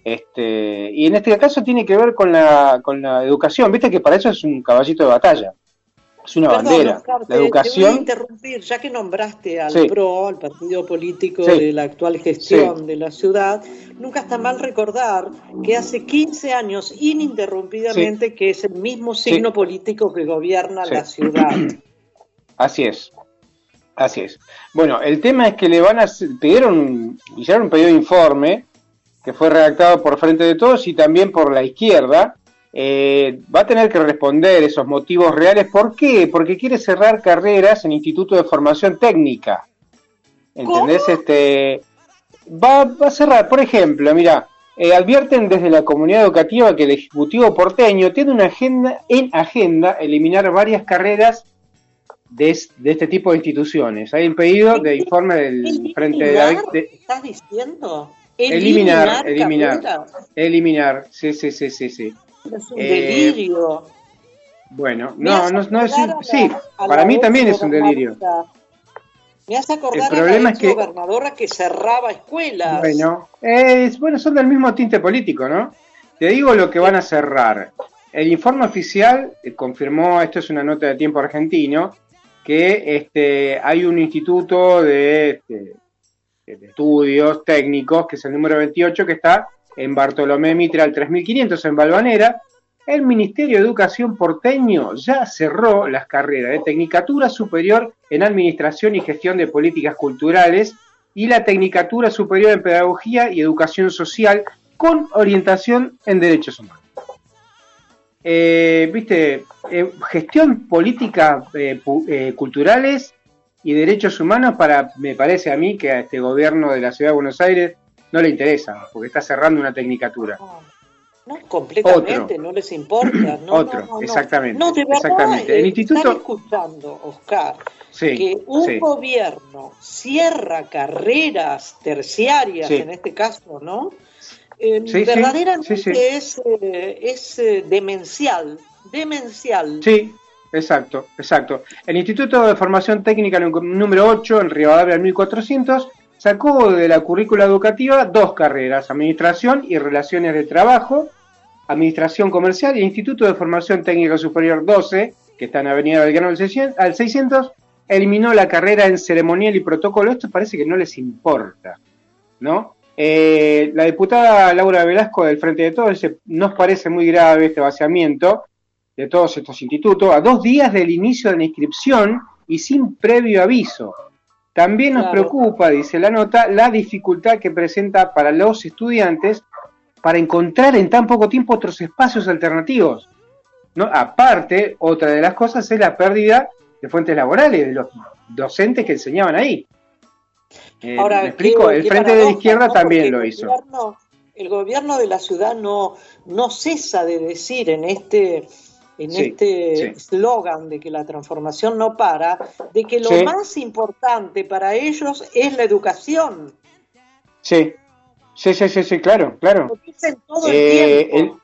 Este, y en este caso tiene que ver con la, con la educación. Viste que para eso es un caballito de batalla. Es una Perdón, bandera. Oscar, la te, te voy a educación. interrumpir, ya que nombraste al Sí. P R O, al partido político Sí. de la actual gestión Sí. de la ciudad, nunca está mal recordar que hace quince años, ininterrumpidamente, que es el mismo signo Sí. político que gobierna Sí. la ciudad. Así es. Así es. Bueno, el tema es que le van a hacer- pidieron, hicieron un pedido de informe que fue redactado por Frente de Todos y también por la izquierda. Eh, va a tener que responder esos motivos reales. ¿Por qué? Porque quiere cerrar carreras en Instituto de Formación Técnica. ¿Entendés? ¿Cómo? Este, va, va a cerrar, por ejemplo, mira, eh, advierten desde la comunidad educativa que el Ejecutivo porteño tiene una agenda, en agenda, eliminar varias carreras de, es- de este tipo de instituciones. Hay un pedido de informe del Frente de la... ¿Eliminar? de- ¿Estás diciendo? eliminar, eliminar, carreras. eliminar, sí, sí, sí, sí, sí. Es un Eh, delirio. Bueno, Me no, hace no, no es, acordar a la- sí, a para la mí ex también es un delirio. gobernadora. Me hace acordar El problema a la es ex que- gobernadora que cerraba escuelas. Bueno, es, bueno, son del mismo tinte político, ¿no? Te digo lo que van a cerrar. El informe oficial eh, confirmó, esto es una nota de Tiempo Argentino, que este, hay un instituto de, este, de estudios técnicos, que es el número veintiocho, que está en Bartolomé Mitre al tres mil quinientos, en Valvanera. El Ministerio de Educación porteño ya cerró las carreras de Tecnicatura Superior en Administración y Gestión de Políticas Culturales y la Tecnicatura Superior en Pedagogía y Educación Social con orientación en Derechos Humanos. Eh, Viste, eh, gestión política eh, pu- eh, culturales y derechos humanos, para, me parece a mí que a este gobierno de la Ciudad de Buenos Aires no le interesa, porque está cerrando una tecnicatura. No, no, completamente, Otro. no les importa. No, Otro, no, no, no. exactamente, No, de verdad, exactamente. El eh, instituto- están escuchando, Oscar, Sí, que un sí. gobierno cierra carreras terciarias, Sí. en este caso, ¿no? Eh, Sí, sí, verdaderamente sí, sí. es, eh, es eh, demencial, demencial. Sí, exacto, exacto. El Instituto de Formación Técnica número ocho, en Rivadavia mil cuatrocientos, sacó de la currícula educativa dos carreras, Administración y Relaciones de Trabajo, Administración Comercial, y Instituto de Formación Técnica Superior doce, que está en Avenida Belgrano al seiscientos, eliminó la carrera en Ceremonial y Protocolo. Esto parece que no les importa, ¿no? Eh, la diputada Laura Velasco del Frente de Todos dice: nos parece muy grave este vaciamiento de todos estos institutos a dos días del inicio de la inscripción y sin previo aviso. También nos Claro. preocupa, dice la nota, la dificultad que presenta para los estudiantes para encontrar en tan poco tiempo otros espacios alternativos, ¿no? Aparte, otra de las cosas es la pérdida de fuentes laborales de los docentes que enseñaban ahí. Eh, Ahora, ¿me explico? qué- El qué Frente de la paradoja, Izquierda ¿no? también Porque lo el hizo. Gobierno, el gobierno de la ciudad no, no cesa de decir en este en Sí, este sí. eslogan de que la transformación no para, de que lo Sí. más importante para ellos es la educación. Sí, sí, sí, sí, sí, claro, claro. Lo dicen todo el Eh, tiempo.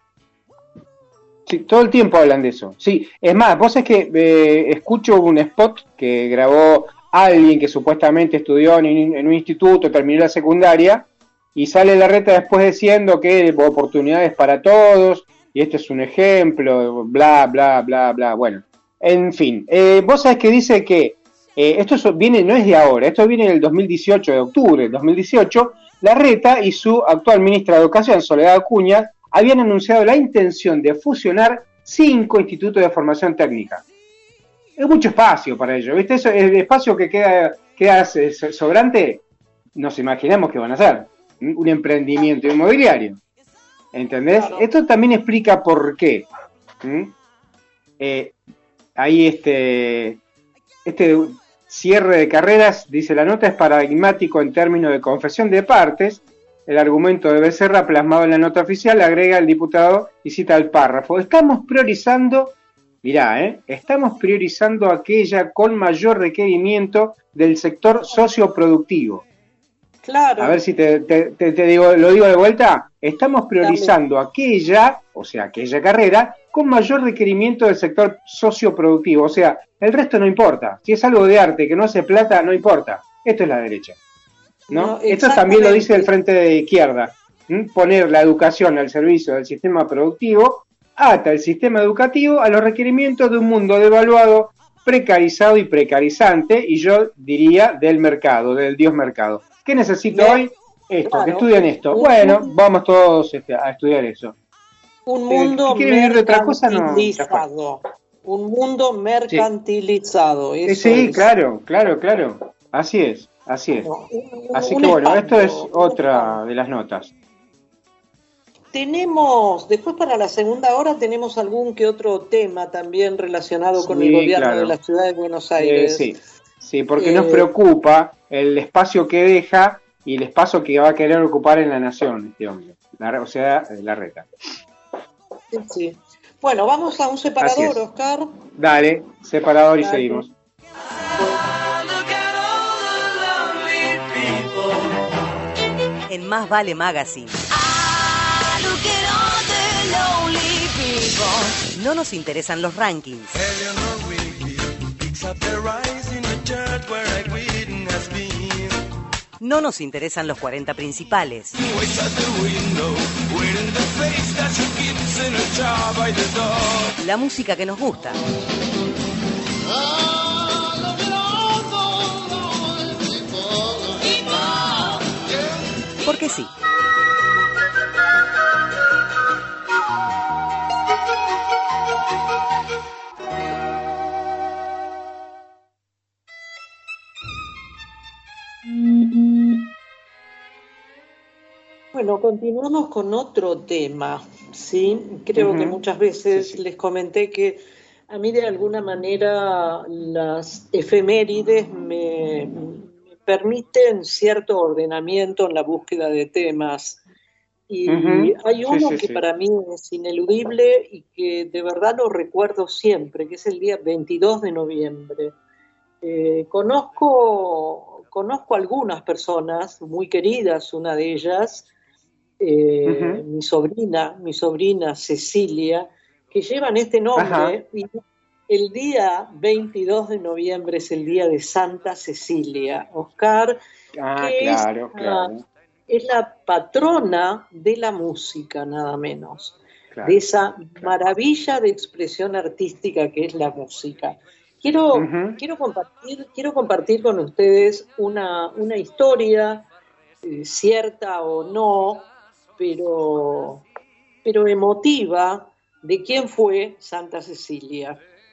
Sí, todo el tiempo hablan de eso. Sí, es más, vos es que eh, escucho un spot que grabó alguien que supuestamente estudió en, en un instituto, terminó la secundaria, y sale Larreta después diciendo que oportunidades para todos, y este es un ejemplo, bla, bla, bla, bla. Bueno, en fin, eh, vos sabés que dice que eh, esto so- viene, no es de ahora, esto viene del dos mil dieciocho, de octubre del dos mil dieciocho. Larreta y su actual ministra de Educación, Soledad Acuña, habían anunciado la intención de fusionar cinco institutos de formación técnica. Es mucho espacio para ello, ¿viste? Eso, el espacio que queda, queda sobrante, nos imaginamos que van a hacer un emprendimiento inmobiliario. ¿Entendés? Claro. Esto también explica por qué. ¿Mm? Eh, ahí este, este cierre de carreras, dice la nota, es paradigmático en términos de confesión de partes. El argumento de Becerra, plasmado en la nota oficial, agrega el diputado y cita el párrafo: estamos priorizando, mirá, ¿eh? estamos priorizando aquella con mayor requerimiento del sector socioproductivo. Claro. A ver si te, te, te, te digo, lo digo de vuelta. Estamos priorizando Dale. aquella, o sea, aquella carrera con mayor requerimiento del sector socioproductivo. O sea, el resto no importa. Si es algo de arte que no hace plata, no importa. Esto es la derecha, ¿no? No, Esto también lo dice el exactamente. Frente de Izquierda. ¿Mm? Poner la educación al servicio del sistema productivo ata el sistema educativo a los requerimientos de un mundo devaluado, precarizado y precarizante, y yo diría del mercado, del dios mercado. ¿Qué necesito Me, hoy? Esto, claro, que estudian esto. un, Bueno, un, vamos todos este, a estudiar eso. un Eh, mundo ¿Qué quiere vivir de otra cosa? No, mercantilizado. Un mundo mercantilizado, sí. eso Sí, es. claro, claro, claro. Así es, así es. No, un, Así un que bueno, espanto, esto es otra de las notas. Tenemos, después para la segunda hora tenemos algún que otro tema también relacionado Sí, con el gobierno claro. de la ciudad de Buenos Eh, Aires. sí, sí, porque Eh, nos preocupa el espacio que deja y el espacio que va a querer ocupar en la nación este hombre, la, o sea, la reta. Sí, sí. Bueno, vamos a un separador, Oscar. Dale, separador y Dale. seguimos. En Más Vale Magazine. No nos interesan los rankings. No nos interesan los cuarenta principales. La música que nos gusta. Porque sí. Bueno, continuamos con otro tema, ¿sí? Creo Uh-huh. que muchas veces Sí, sí. les comenté que a mí de alguna manera las efemérides me, me permiten cierto ordenamiento en la búsqueda de temas. Y Uh-huh. hay Sí, uno sí, que sí. para mí es ineludible y que de verdad lo recuerdo siempre, que es el día veintidós de noviembre. Eh, conozco, conozco algunas personas muy queridas, una de ellas, eh, Uh-huh. mi sobrina, mi sobrina Cecilia, que llevan este nombre. Ajá. Y el día veintidós de noviembre es el día de Santa Cecilia, Oscar, Ah, que claro, es, claro, es la patrona de la música, nada menos, claro. de esa claro. maravilla de expresión artística que es la música. Quiero, Uh-huh. quiero, compartir, quiero compartir con ustedes una, una historia, eh, cierta o no, pero, pero emotiva, de quién fue Santa Cecilia.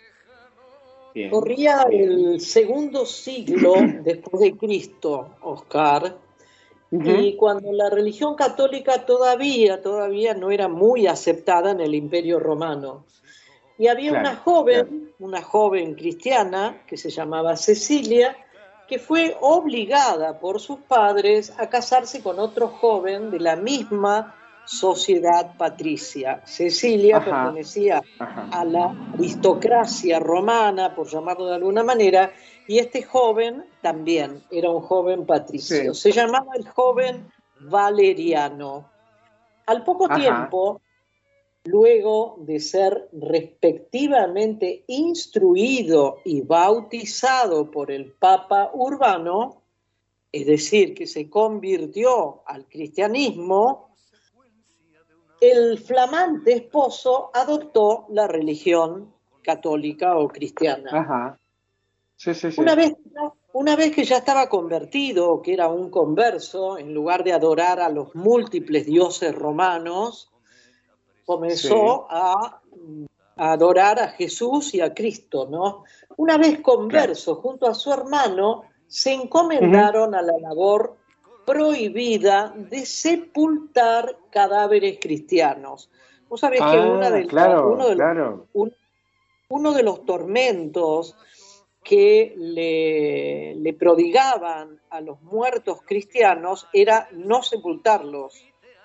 Bien, Corría bien. el segundo siglo después de Cristo, Oscar, Uh-huh. y cuando la religión católica todavía, todavía no era muy aceptada en el Imperio Romano. Y había Claro, una joven, claro. una joven cristiana, que se llamaba Cecilia, que fue obligada por sus padres a casarse con otro joven de la misma sociedad patricia. Cecilia Ajá. pertenecía Ajá. a la aristocracia romana, por llamarlo de alguna manera, y este joven también era un joven patricio. Sí. Se llamaba el joven Valeriano. Al poco Ajá. tiempo, luego de ser respectivamente instruido y bautizado por el Papa Urbano, es decir, que se convirtió al cristianismo, el flamante esposo adoptó la religión católica o cristiana. Ajá. Sí, sí, sí. Una vez, una vez que ya estaba convertido, que era un converso, en lugar de adorar a los múltiples dioses romanos, comenzó Sí. a, a adorar a Jesús y a Cristo, ¿no? Una vez converso, junto a su hermano, se encomendaron uh-huh. a la labor prohibida de sepultar cadáveres cristianos. Vos sabés ah, que una de claro, uno, de claro. los, un, uno de los tormentos que le, le prodigaban a los muertos cristianos era no sepultarlos.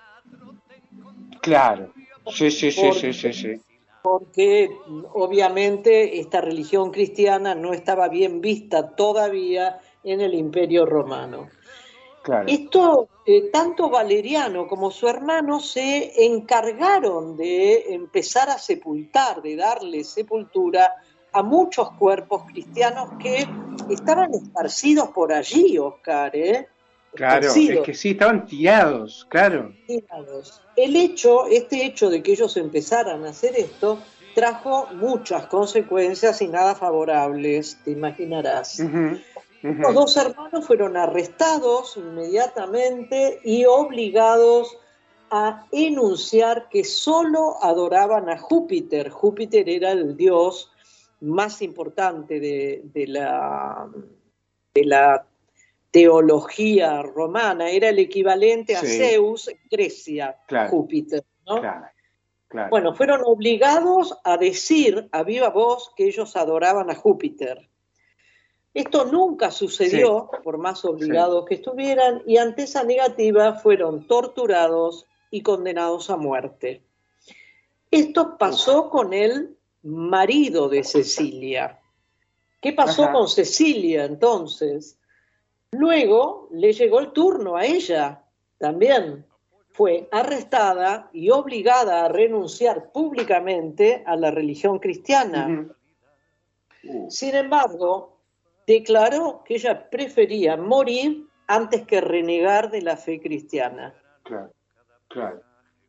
Claro. Sí, sí, sí, porque, sí, sí, sí. Porque obviamente esta religión cristiana no estaba bien vista todavía en el Imperio Romano. Claro. Esto, eh, tanto Valeriano como su hermano se encargaron de empezar a sepultar, de darle sepultura a muchos cuerpos cristianos que estaban esparcidos por allí, Oscar, ¿eh? Claro, esparcidos. es que sí, estaban tirados, claro. Tirados. El hecho, este hecho de que ellos empezaran a hacer esto, trajo muchas consecuencias y nada favorables, te imaginarás. Uh-huh, uh-huh. Los dos hermanos fueron arrestados inmediatamente y obligados a enunciar que solo adoraban a Júpiter. Júpiter era el dios más importante de, de, la, de la teología romana, era el equivalente a Sí. Zeus en Grecia, Claro. Júpiter, ¿no? Claro, claro. Bueno, fueron obligados a decir a viva voz que ellos adoraban a Júpiter. Esto nunca sucedió, por más obligados que estuvieran, y ante esa negativa fueron torturados y condenados a muerte. Esto pasó con el marido de Cecilia. ¿Qué pasó Ajá. con Cecilia entonces? Luego le llegó el turno a ella también. Fue arrestada y obligada a renunciar públicamente a la religión cristiana. Uh-huh. Sin embargo, declaró que ella prefería morir antes que renegar de la fe cristiana. Claro, claro.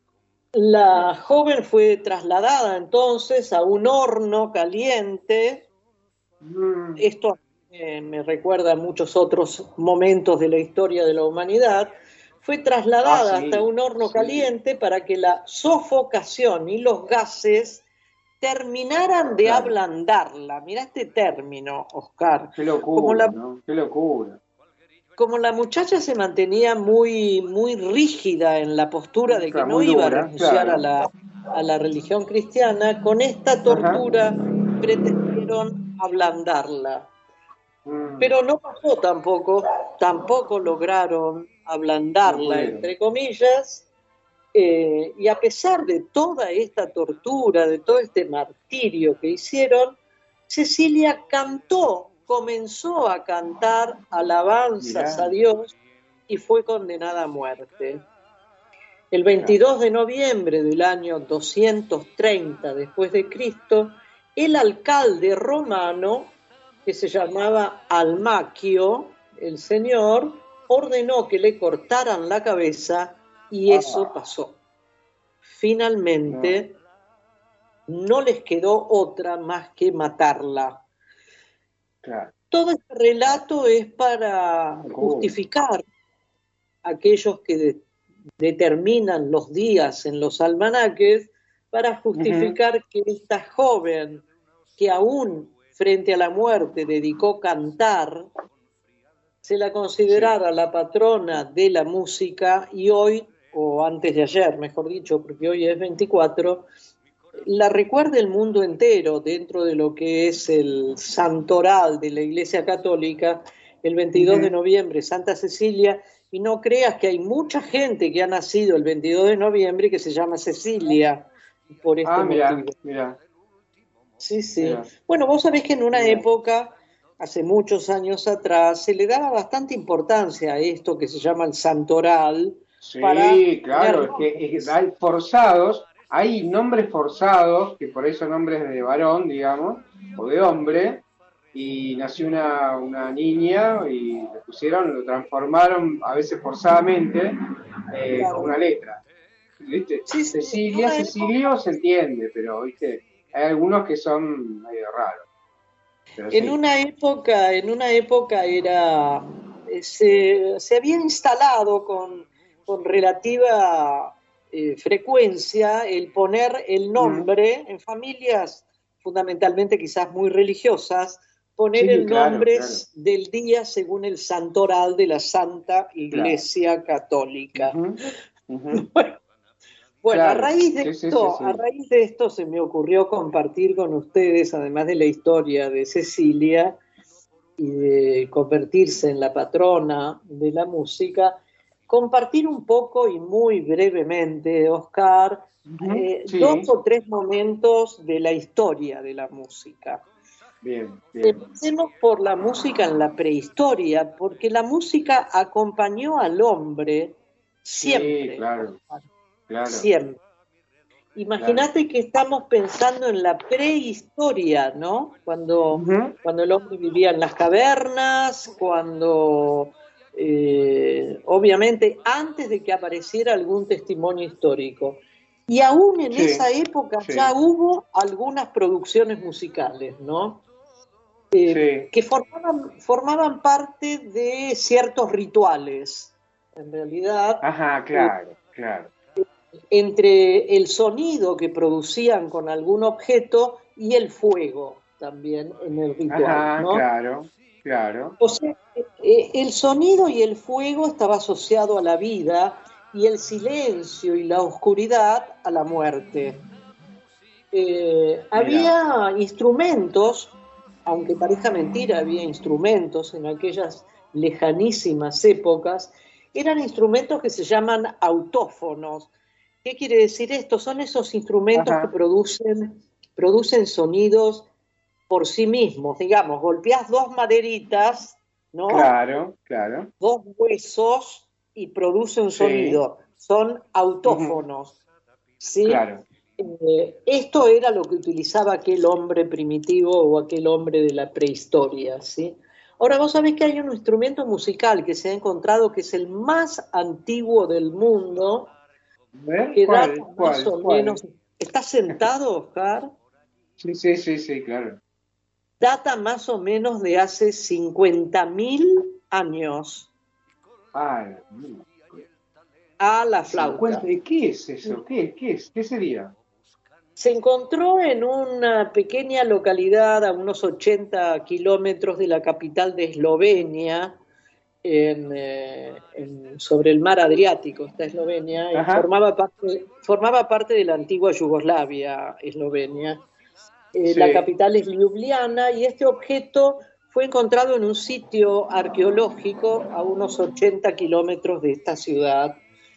La joven fue trasladada entonces a un horno caliente. Mm. Esto eh, me recuerda a muchos otros momentos de la historia de la humanidad. Fue trasladada Ah, sí, hasta un horno sí. caliente para que la sofocación y los gases terminaran de Claro. ablandarla. Mirá este término, Oscar. Qué locura, Como la, ¿no? Qué locura. como la muchacha se mantenía muy, muy rígida en la postura de que Claro, no muy iba a dura, renunciar claro. a la, a la religión cristiana, con esta tortura pretendieron ablandarla. Mm. Pero no pasó tampoco, tampoco lograron ablandarla, No pudieron. entre comillas, eh, y a pesar de toda esta tortura, de todo este martirio que hicieron, Cecilia cantó, comenzó a cantar alabanzas Mirá. a Dios y fue condenada a muerte. El veintidós de noviembre del año doscientos treinta después de Cristo, el alcalde romano, que se llamaba Almaquio, el señor, ordenó que le cortaran la cabeza y eso pasó. Finalmente, no les quedó otra más que matarla. Claro. Todo este relato es para justificar a aquellos que de- determinan los días en los almanaques, para justificar que esta joven que aún frente a la muerte dedicó cantar, se la considerara la patrona de la música y hoy, o antes de ayer, mejor dicho, porque hoy es veinticuatro, la recuerda el mundo entero dentro de lo que es el santoral de la Iglesia Católica, el veintidós de noviembre, Santa Cecilia, y no creas que hay mucha gente que ha nacido el veintidós de noviembre que se llama Cecilia por este Ah, mira, motivo. mira. Sí, sí. Mira. Bueno, vos sabés que en una Mira. época, hace muchos años atrás, se le daba bastante importancia a esto que se llama el santoral. Sí, para claro, es poner que es- hay forzados, hay nombres forzados, que por eso nombres de varón, digamos, o de hombre, y nació una, una niña y le pusieron, lo transformaron a veces forzadamente eh, Claro. con una letra. ¿Viste? Sí, sí, Cecilia, una Cecilio se entiende, pero ¿viste? Hay algunos que son medio raros. Pero En sí. una época, en una época era eh, se, se había instalado con, con relativa eh, frecuencia el poner el nombre en familias fundamentalmente quizás muy religiosas, poner Sí, el claro, nombre claro. del día según el santoral de la Santa Iglesia Católica. Ujú, ujú. Bueno, bueno, Claro, a raíz de sí, sí, esto, sí, sí. a raíz de esto se me ocurrió compartir con ustedes, además de la historia de Cecilia y de convertirse en la patrona de la música, compartir un poco y muy brevemente, Oscar, Ujú, eh, sí. dos o tres momentos de la historia de la música. Bien, bien. Empecemos por la música en la prehistoria, porque la música acompañó al hombre siempre. Sí, claro, claro. Siempre. Imagínate que estamos pensando en la prehistoria, ¿no? Cuando, Ujú. cuando el hombre vivía en las cavernas, cuando eh, obviamente antes de que apareciera algún testimonio histórico. Y aún en Sí, esa época sí. ya hubo algunas producciones musicales, ¿no? Eh, Sí. que formaban, formaban parte de ciertos rituales, en realidad. Ajá, claro, claro. Entre el sonido que producían con algún objeto y el fuego también en el ritual, Ajá, ¿no? claro, claro. O sea, eh, el sonido y el fuego estaba asociado a la vida y el silencio y la oscuridad a la muerte. Eh, había instrumentos, aunque parezca mentira, había instrumentos en aquellas lejanísimas épocas, eran instrumentos que se llaman autófonos. ¿Qué quiere decir esto? Son esos instrumentos Ajá. que producen, producen sonidos por sí mismos. Digamos, golpeás dos maderitas, ¿no? Claro, claro. Dos huesos y produce un Sí. sonido. Son autófonos. ¿Sí? Claro. Eh, esto era lo que utilizaba aquel hombre primitivo o aquel hombre de la prehistoria, ¿sí? Ahora, vos sabés que hay un instrumento musical que se ha encontrado que es el más antiguo del mundo, A ver, que ¿cuál? data más ¿Cuál? o ¿Cuál? menos... ¿Estás sentado, Oscar? Sí, sí, sí, sí, claro. Data más o menos de hace cincuenta mil años Ay, a la flauta. cincuenta, ¿y qué es eso? ¿Qué, qué es? ¿Qué sería? Se encontró en una pequeña localidad a unos ochenta kilómetros de la capital de Eslovenia, en, eh, en- sobre el mar Adriático, está Eslovenia, y Ajá. formaba parte, formaba parte de la antigua Yugoslavia, Eslovenia. Eh, Sí. La capital es Ljubljana y este objeto fue encontrado en un sitio arqueológico a unos ochenta kilómetros de esta ciudad.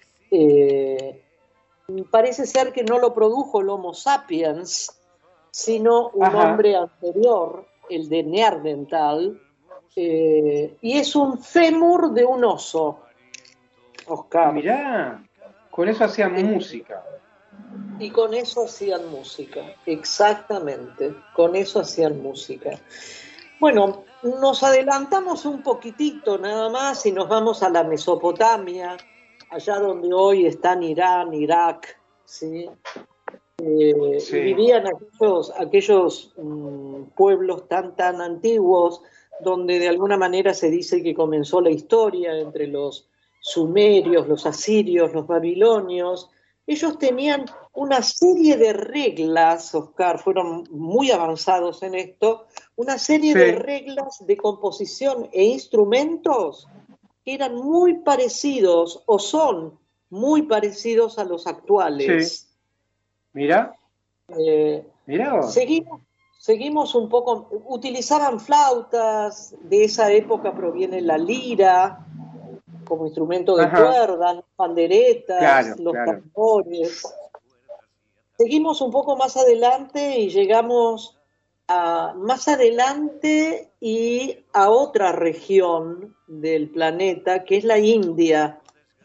Eh, Parece ser que no lo produjo el Homo sapiens, sino un Ajá. hombre anterior, el de Neandertal, eh, y es un fémur de un oso, Oscar. Mirá, con eso hacían música. Y con eso hacían música, exactamente, con eso hacían música. Bueno, nos adelantamos un poquitito nada más y nos vamos a la Mesopotamia, allá donde hoy están Irán, Irak, ¿sí? Eh, Sí. y vivían aquellos, aquellos mm, pueblos tan, tan antiguos, donde de alguna manera se dice que comenzó la historia entre los sumerios, los asirios, los babilonios. Ellos tenían una serie de reglas, Oscar, fueron muy avanzados en esto, una serie Sí. de reglas de composición e instrumentos que eran muy parecidos o son muy parecidos a los actuales. Sí. Mirá, Eh, mirá vos. seguimos, seguimos un poco, utilizaban flautas, de esa época proviene la lira como instrumento de Ajá. cuerda, las panderetas, Claro, los claro. tambores. Seguimos un poco más adelante y llegamos a más adelante y a otra región del planeta que es la India.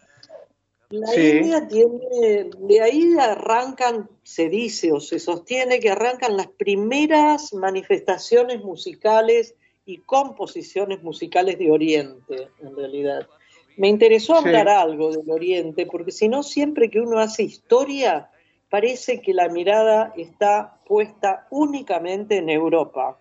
La Sí. India tiene, de ahí arrancan, se dice o se sostiene que arrancan las primeras manifestaciones musicales y composiciones musicales de Oriente, en realidad. Me interesó Sí. hablar algo del Oriente, porque si no, siempre que uno hace historia, parece que la mirada está puesta únicamente en Europa.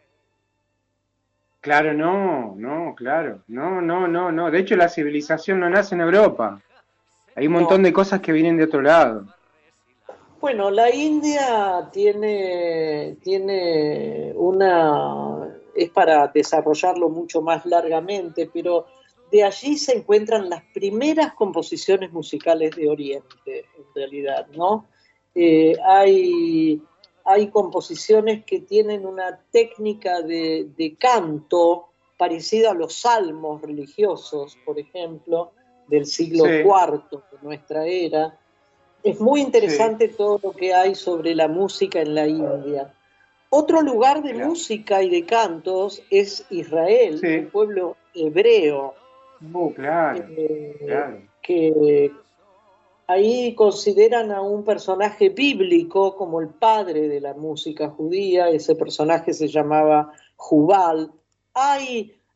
Claro, no, no, claro. No, no, no, no. De hecho, la civilización no nace en Europa. Hay un montón No. de cosas que vienen de otro lado. Bueno, la India tiene, tiene una, es para desarrollarlo mucho más largamente, pero de allí se encuentran las primeras composiciones musicales de Oriente, en realidad, ¿no? Eh, hay, hay composiciones que tienen una técnica de, de canto parecida a los salmos religiosos, por ejemplo, del siglo Sí. cuarto de nuestra era. Es muy interesante Sí. todo lo que hay sobre la música en la India. Otro lugar de Claro. música y de cantos es Israel, Sí. el pueblo hebreo, Oh, claro, eh, claro. que ahí consideran a un personaje bíblico como el padre de la música judía. Ese personaje se llamaba Jubal. Hay,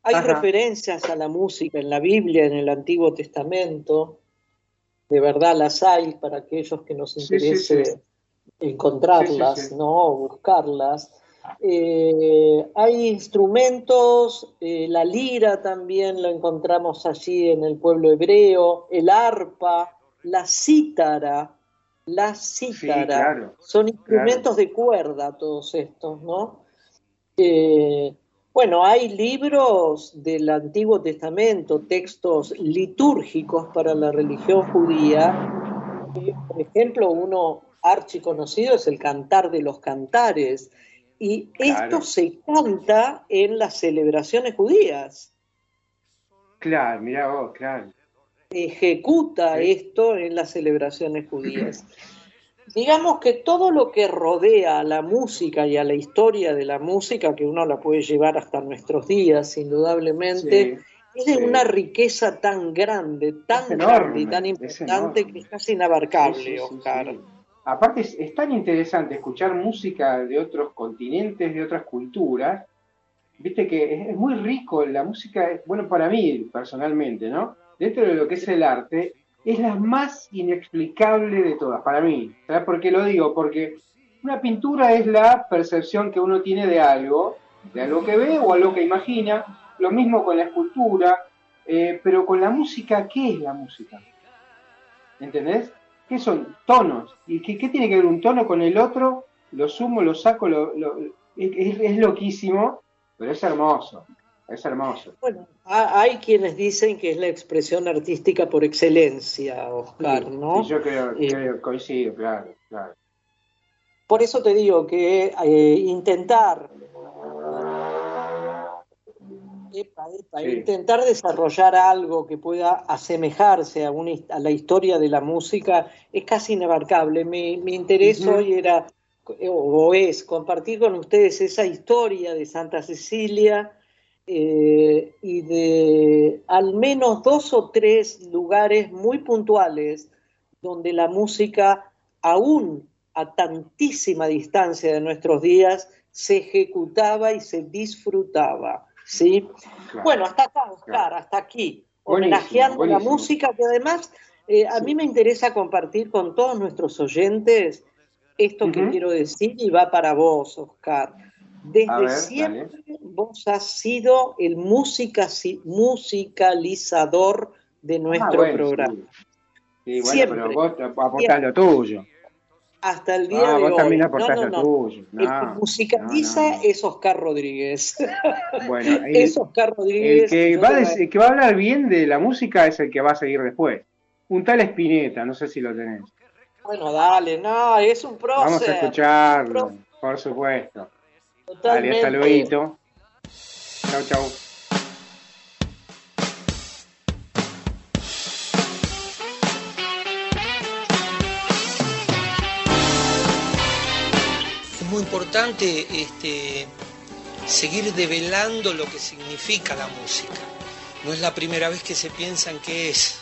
Hay Ajá. referencias a la música en la Biblia, en el Antiguo Testamento. De verdad las hay para aquellos que nos Sí, sí, interese sí. encontrarlas, Sí, sí, sí. ¿no? O buscarlas. Eh, hay instrumentos, eh, la lira también lo encontramos allí en el pueblo hebreo, el arpa, la cítara, la Sí, cítara, claro, son claro. instrumentos de cuerda todos estos, ¿no? Eh, bueno, hay libros del Antiguo Testamento, textos litúrgicos para la religión judía. Eh, por ejemplo, uno archiconocido es el Cantar de los Cantares, y esto Claro, se canta en las celebraciones judías. claro, mirá vos, claro. Ejecuta Sí. esto en las celebraciones judías. Digamos que todo lo que rodea a la música y a la historia de la música, que uno la puede llevar hasta nuestros días, indudablemente, Sí, es de sí. una riqueza tan grande, Es tan grande y enorme, tan es importante que enorme. es casi Sí, inabarcable, sí, sí, Oscar. sí. Aparte es, es tan interesante escuchar música de otros continentes, de otras culturas. Viste que es, es muy rico, la música, es, bueno, para mí personalmente, ¿no? Dentro de lo que es el arte, es la más inexplicable de todas, para mí. ¿Sabes por qué lo digo? Porque una pintura es la percepción que uno tiene de algo, de algo que ve o algo que imagina. Lo mismo con la escultura, eh, pero con la música, ¿qué es la música? ¿Entendés? ¿Qué son? Tonos. ¿Y qué, qué tiene que ver un tono con el otro? Lo sumo, lo saco, lo, lo, es, es loquísimo, pero es hermoso. Es hermoso. Bueno, ha- hay quienes dicen que es la expresión artística por excelencia, Oscar, Sí, sí, ¿no? yo creo, Eh, creo, coincido, claro, claro. por eso te digo que eh, intentar, epa, epa, Sí. intentar desarrollar algo que pueda asemejarse a, una his- a la historia de la música es casi inabarcable. Mi, mi interés Ujú. hoy era, eh, o es, compartir con ustedes esa historia de Santa Cecilia, eh, y de al menos dos o tres lugares muy puntuales donde la música, aún a tantísima distancia de nuestros días, se ejecutaba y se disfrutaba, ¿sí? Claro, Bueno, hasta acá, Oscar, claro. hasta aquí, Buenísimo, homenajeando la buenísimo. música, que además eh, a mí Sí. me interesa compartir con todos nuestros oyentes esto que Ujú. quiero decir, y va para vos, Oscar. A Desde ver, dale. siempre vos has sido el musica- musicalizador de Ah, nuestro bueno, programa. sí. Sí, bueno, pero Siempre, vos aportás siempre, lo tuyo. hasta el día Ah, de vos también hoy. No, aportás no, lo no. tuyo. El que No, no, no, musicaliza no. es Oscar Rodríguez. Bueno, Es el, Oscar el Rodríguez y que yo va, a tengo... dec- el que va a hablar bien de la música es el que va a seguir después. Un tal Spinetta, no sé si lo tenés. Bueno, dale, no, es un Vamos a prócer. Un escucharlo, prócer por supuesto. Dale, hasta totalmente. luego. Chau, chau. Es muy importante este, seguir develando lo que significa la música. No es la primera vez que se piensa en qué es.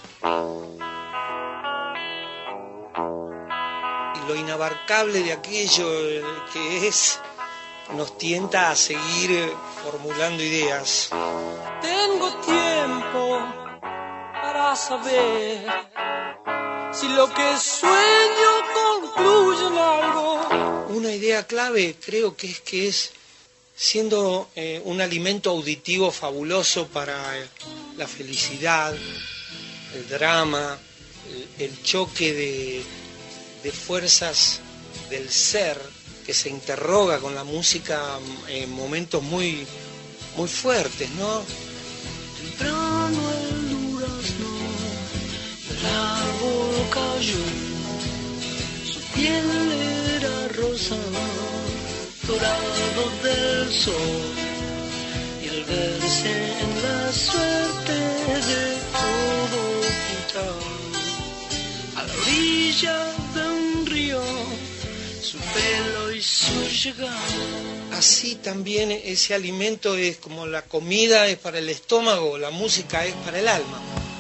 Y lo inabarcable de aquello que es nos tienta a seguir formulando ideas. Tengo tiempo para saber si lo que sueño concluye en algo. Una idea clave creo que es que es siendo eh, un alimento auditivo fabuloso para eh, la felicidad, el drama, el, el choque de, de fuerzas del ser que se interroga con la música en momentos muy, muy fuertes, ¿no? Temprano el durazno del árbol cayó, su piel era rosa, dorado del sol, y al verse en la suerte de todo quitar, a la orilla de un río, su pelo y su llegada. Así también ese alimento es como la comida es para el estómago, la música es para el alma.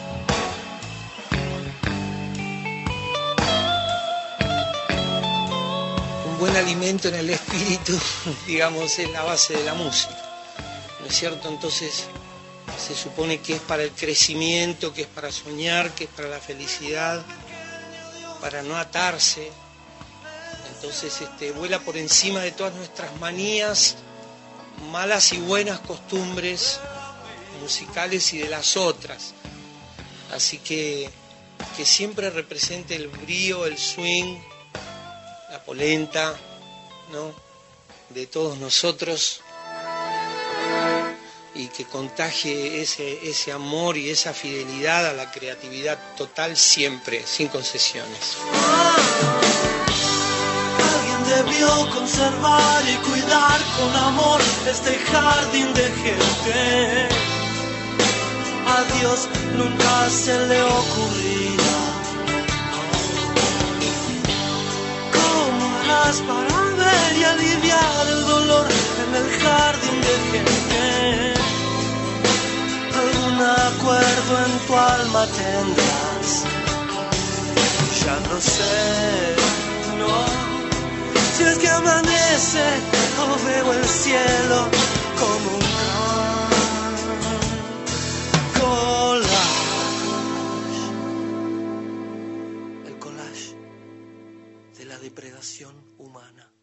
Un buen alimento en el espíritu, digamos, es la base de la música, ¿no es cierto? Entonces, se supone que es para el crecimiento, que es para soñar, que es para la felicidad, para no atarse. Entonces este, vuela por encima de todas nuestras manías, malas y buenas costumbres musicales y de las otras. Así que que siempre represente el brío, el swing, la polenta, ¿no?, de todos nosotros, y que contagie ese, ese amor y esa fidelidad a la creatividad total siempre, sin concesiones. Alguien debió conservar y cuidar con amor este jardín de gente. A Dios nunca se le ocurrirá. ¿Cómo harás para ver y aliviar el dolor en el jardín de gente? Algún acuerdo en tu alma tendrás. Ya no sé, no. Si es que amanece o veo el cielo como un collage. El collage de la depredación humana.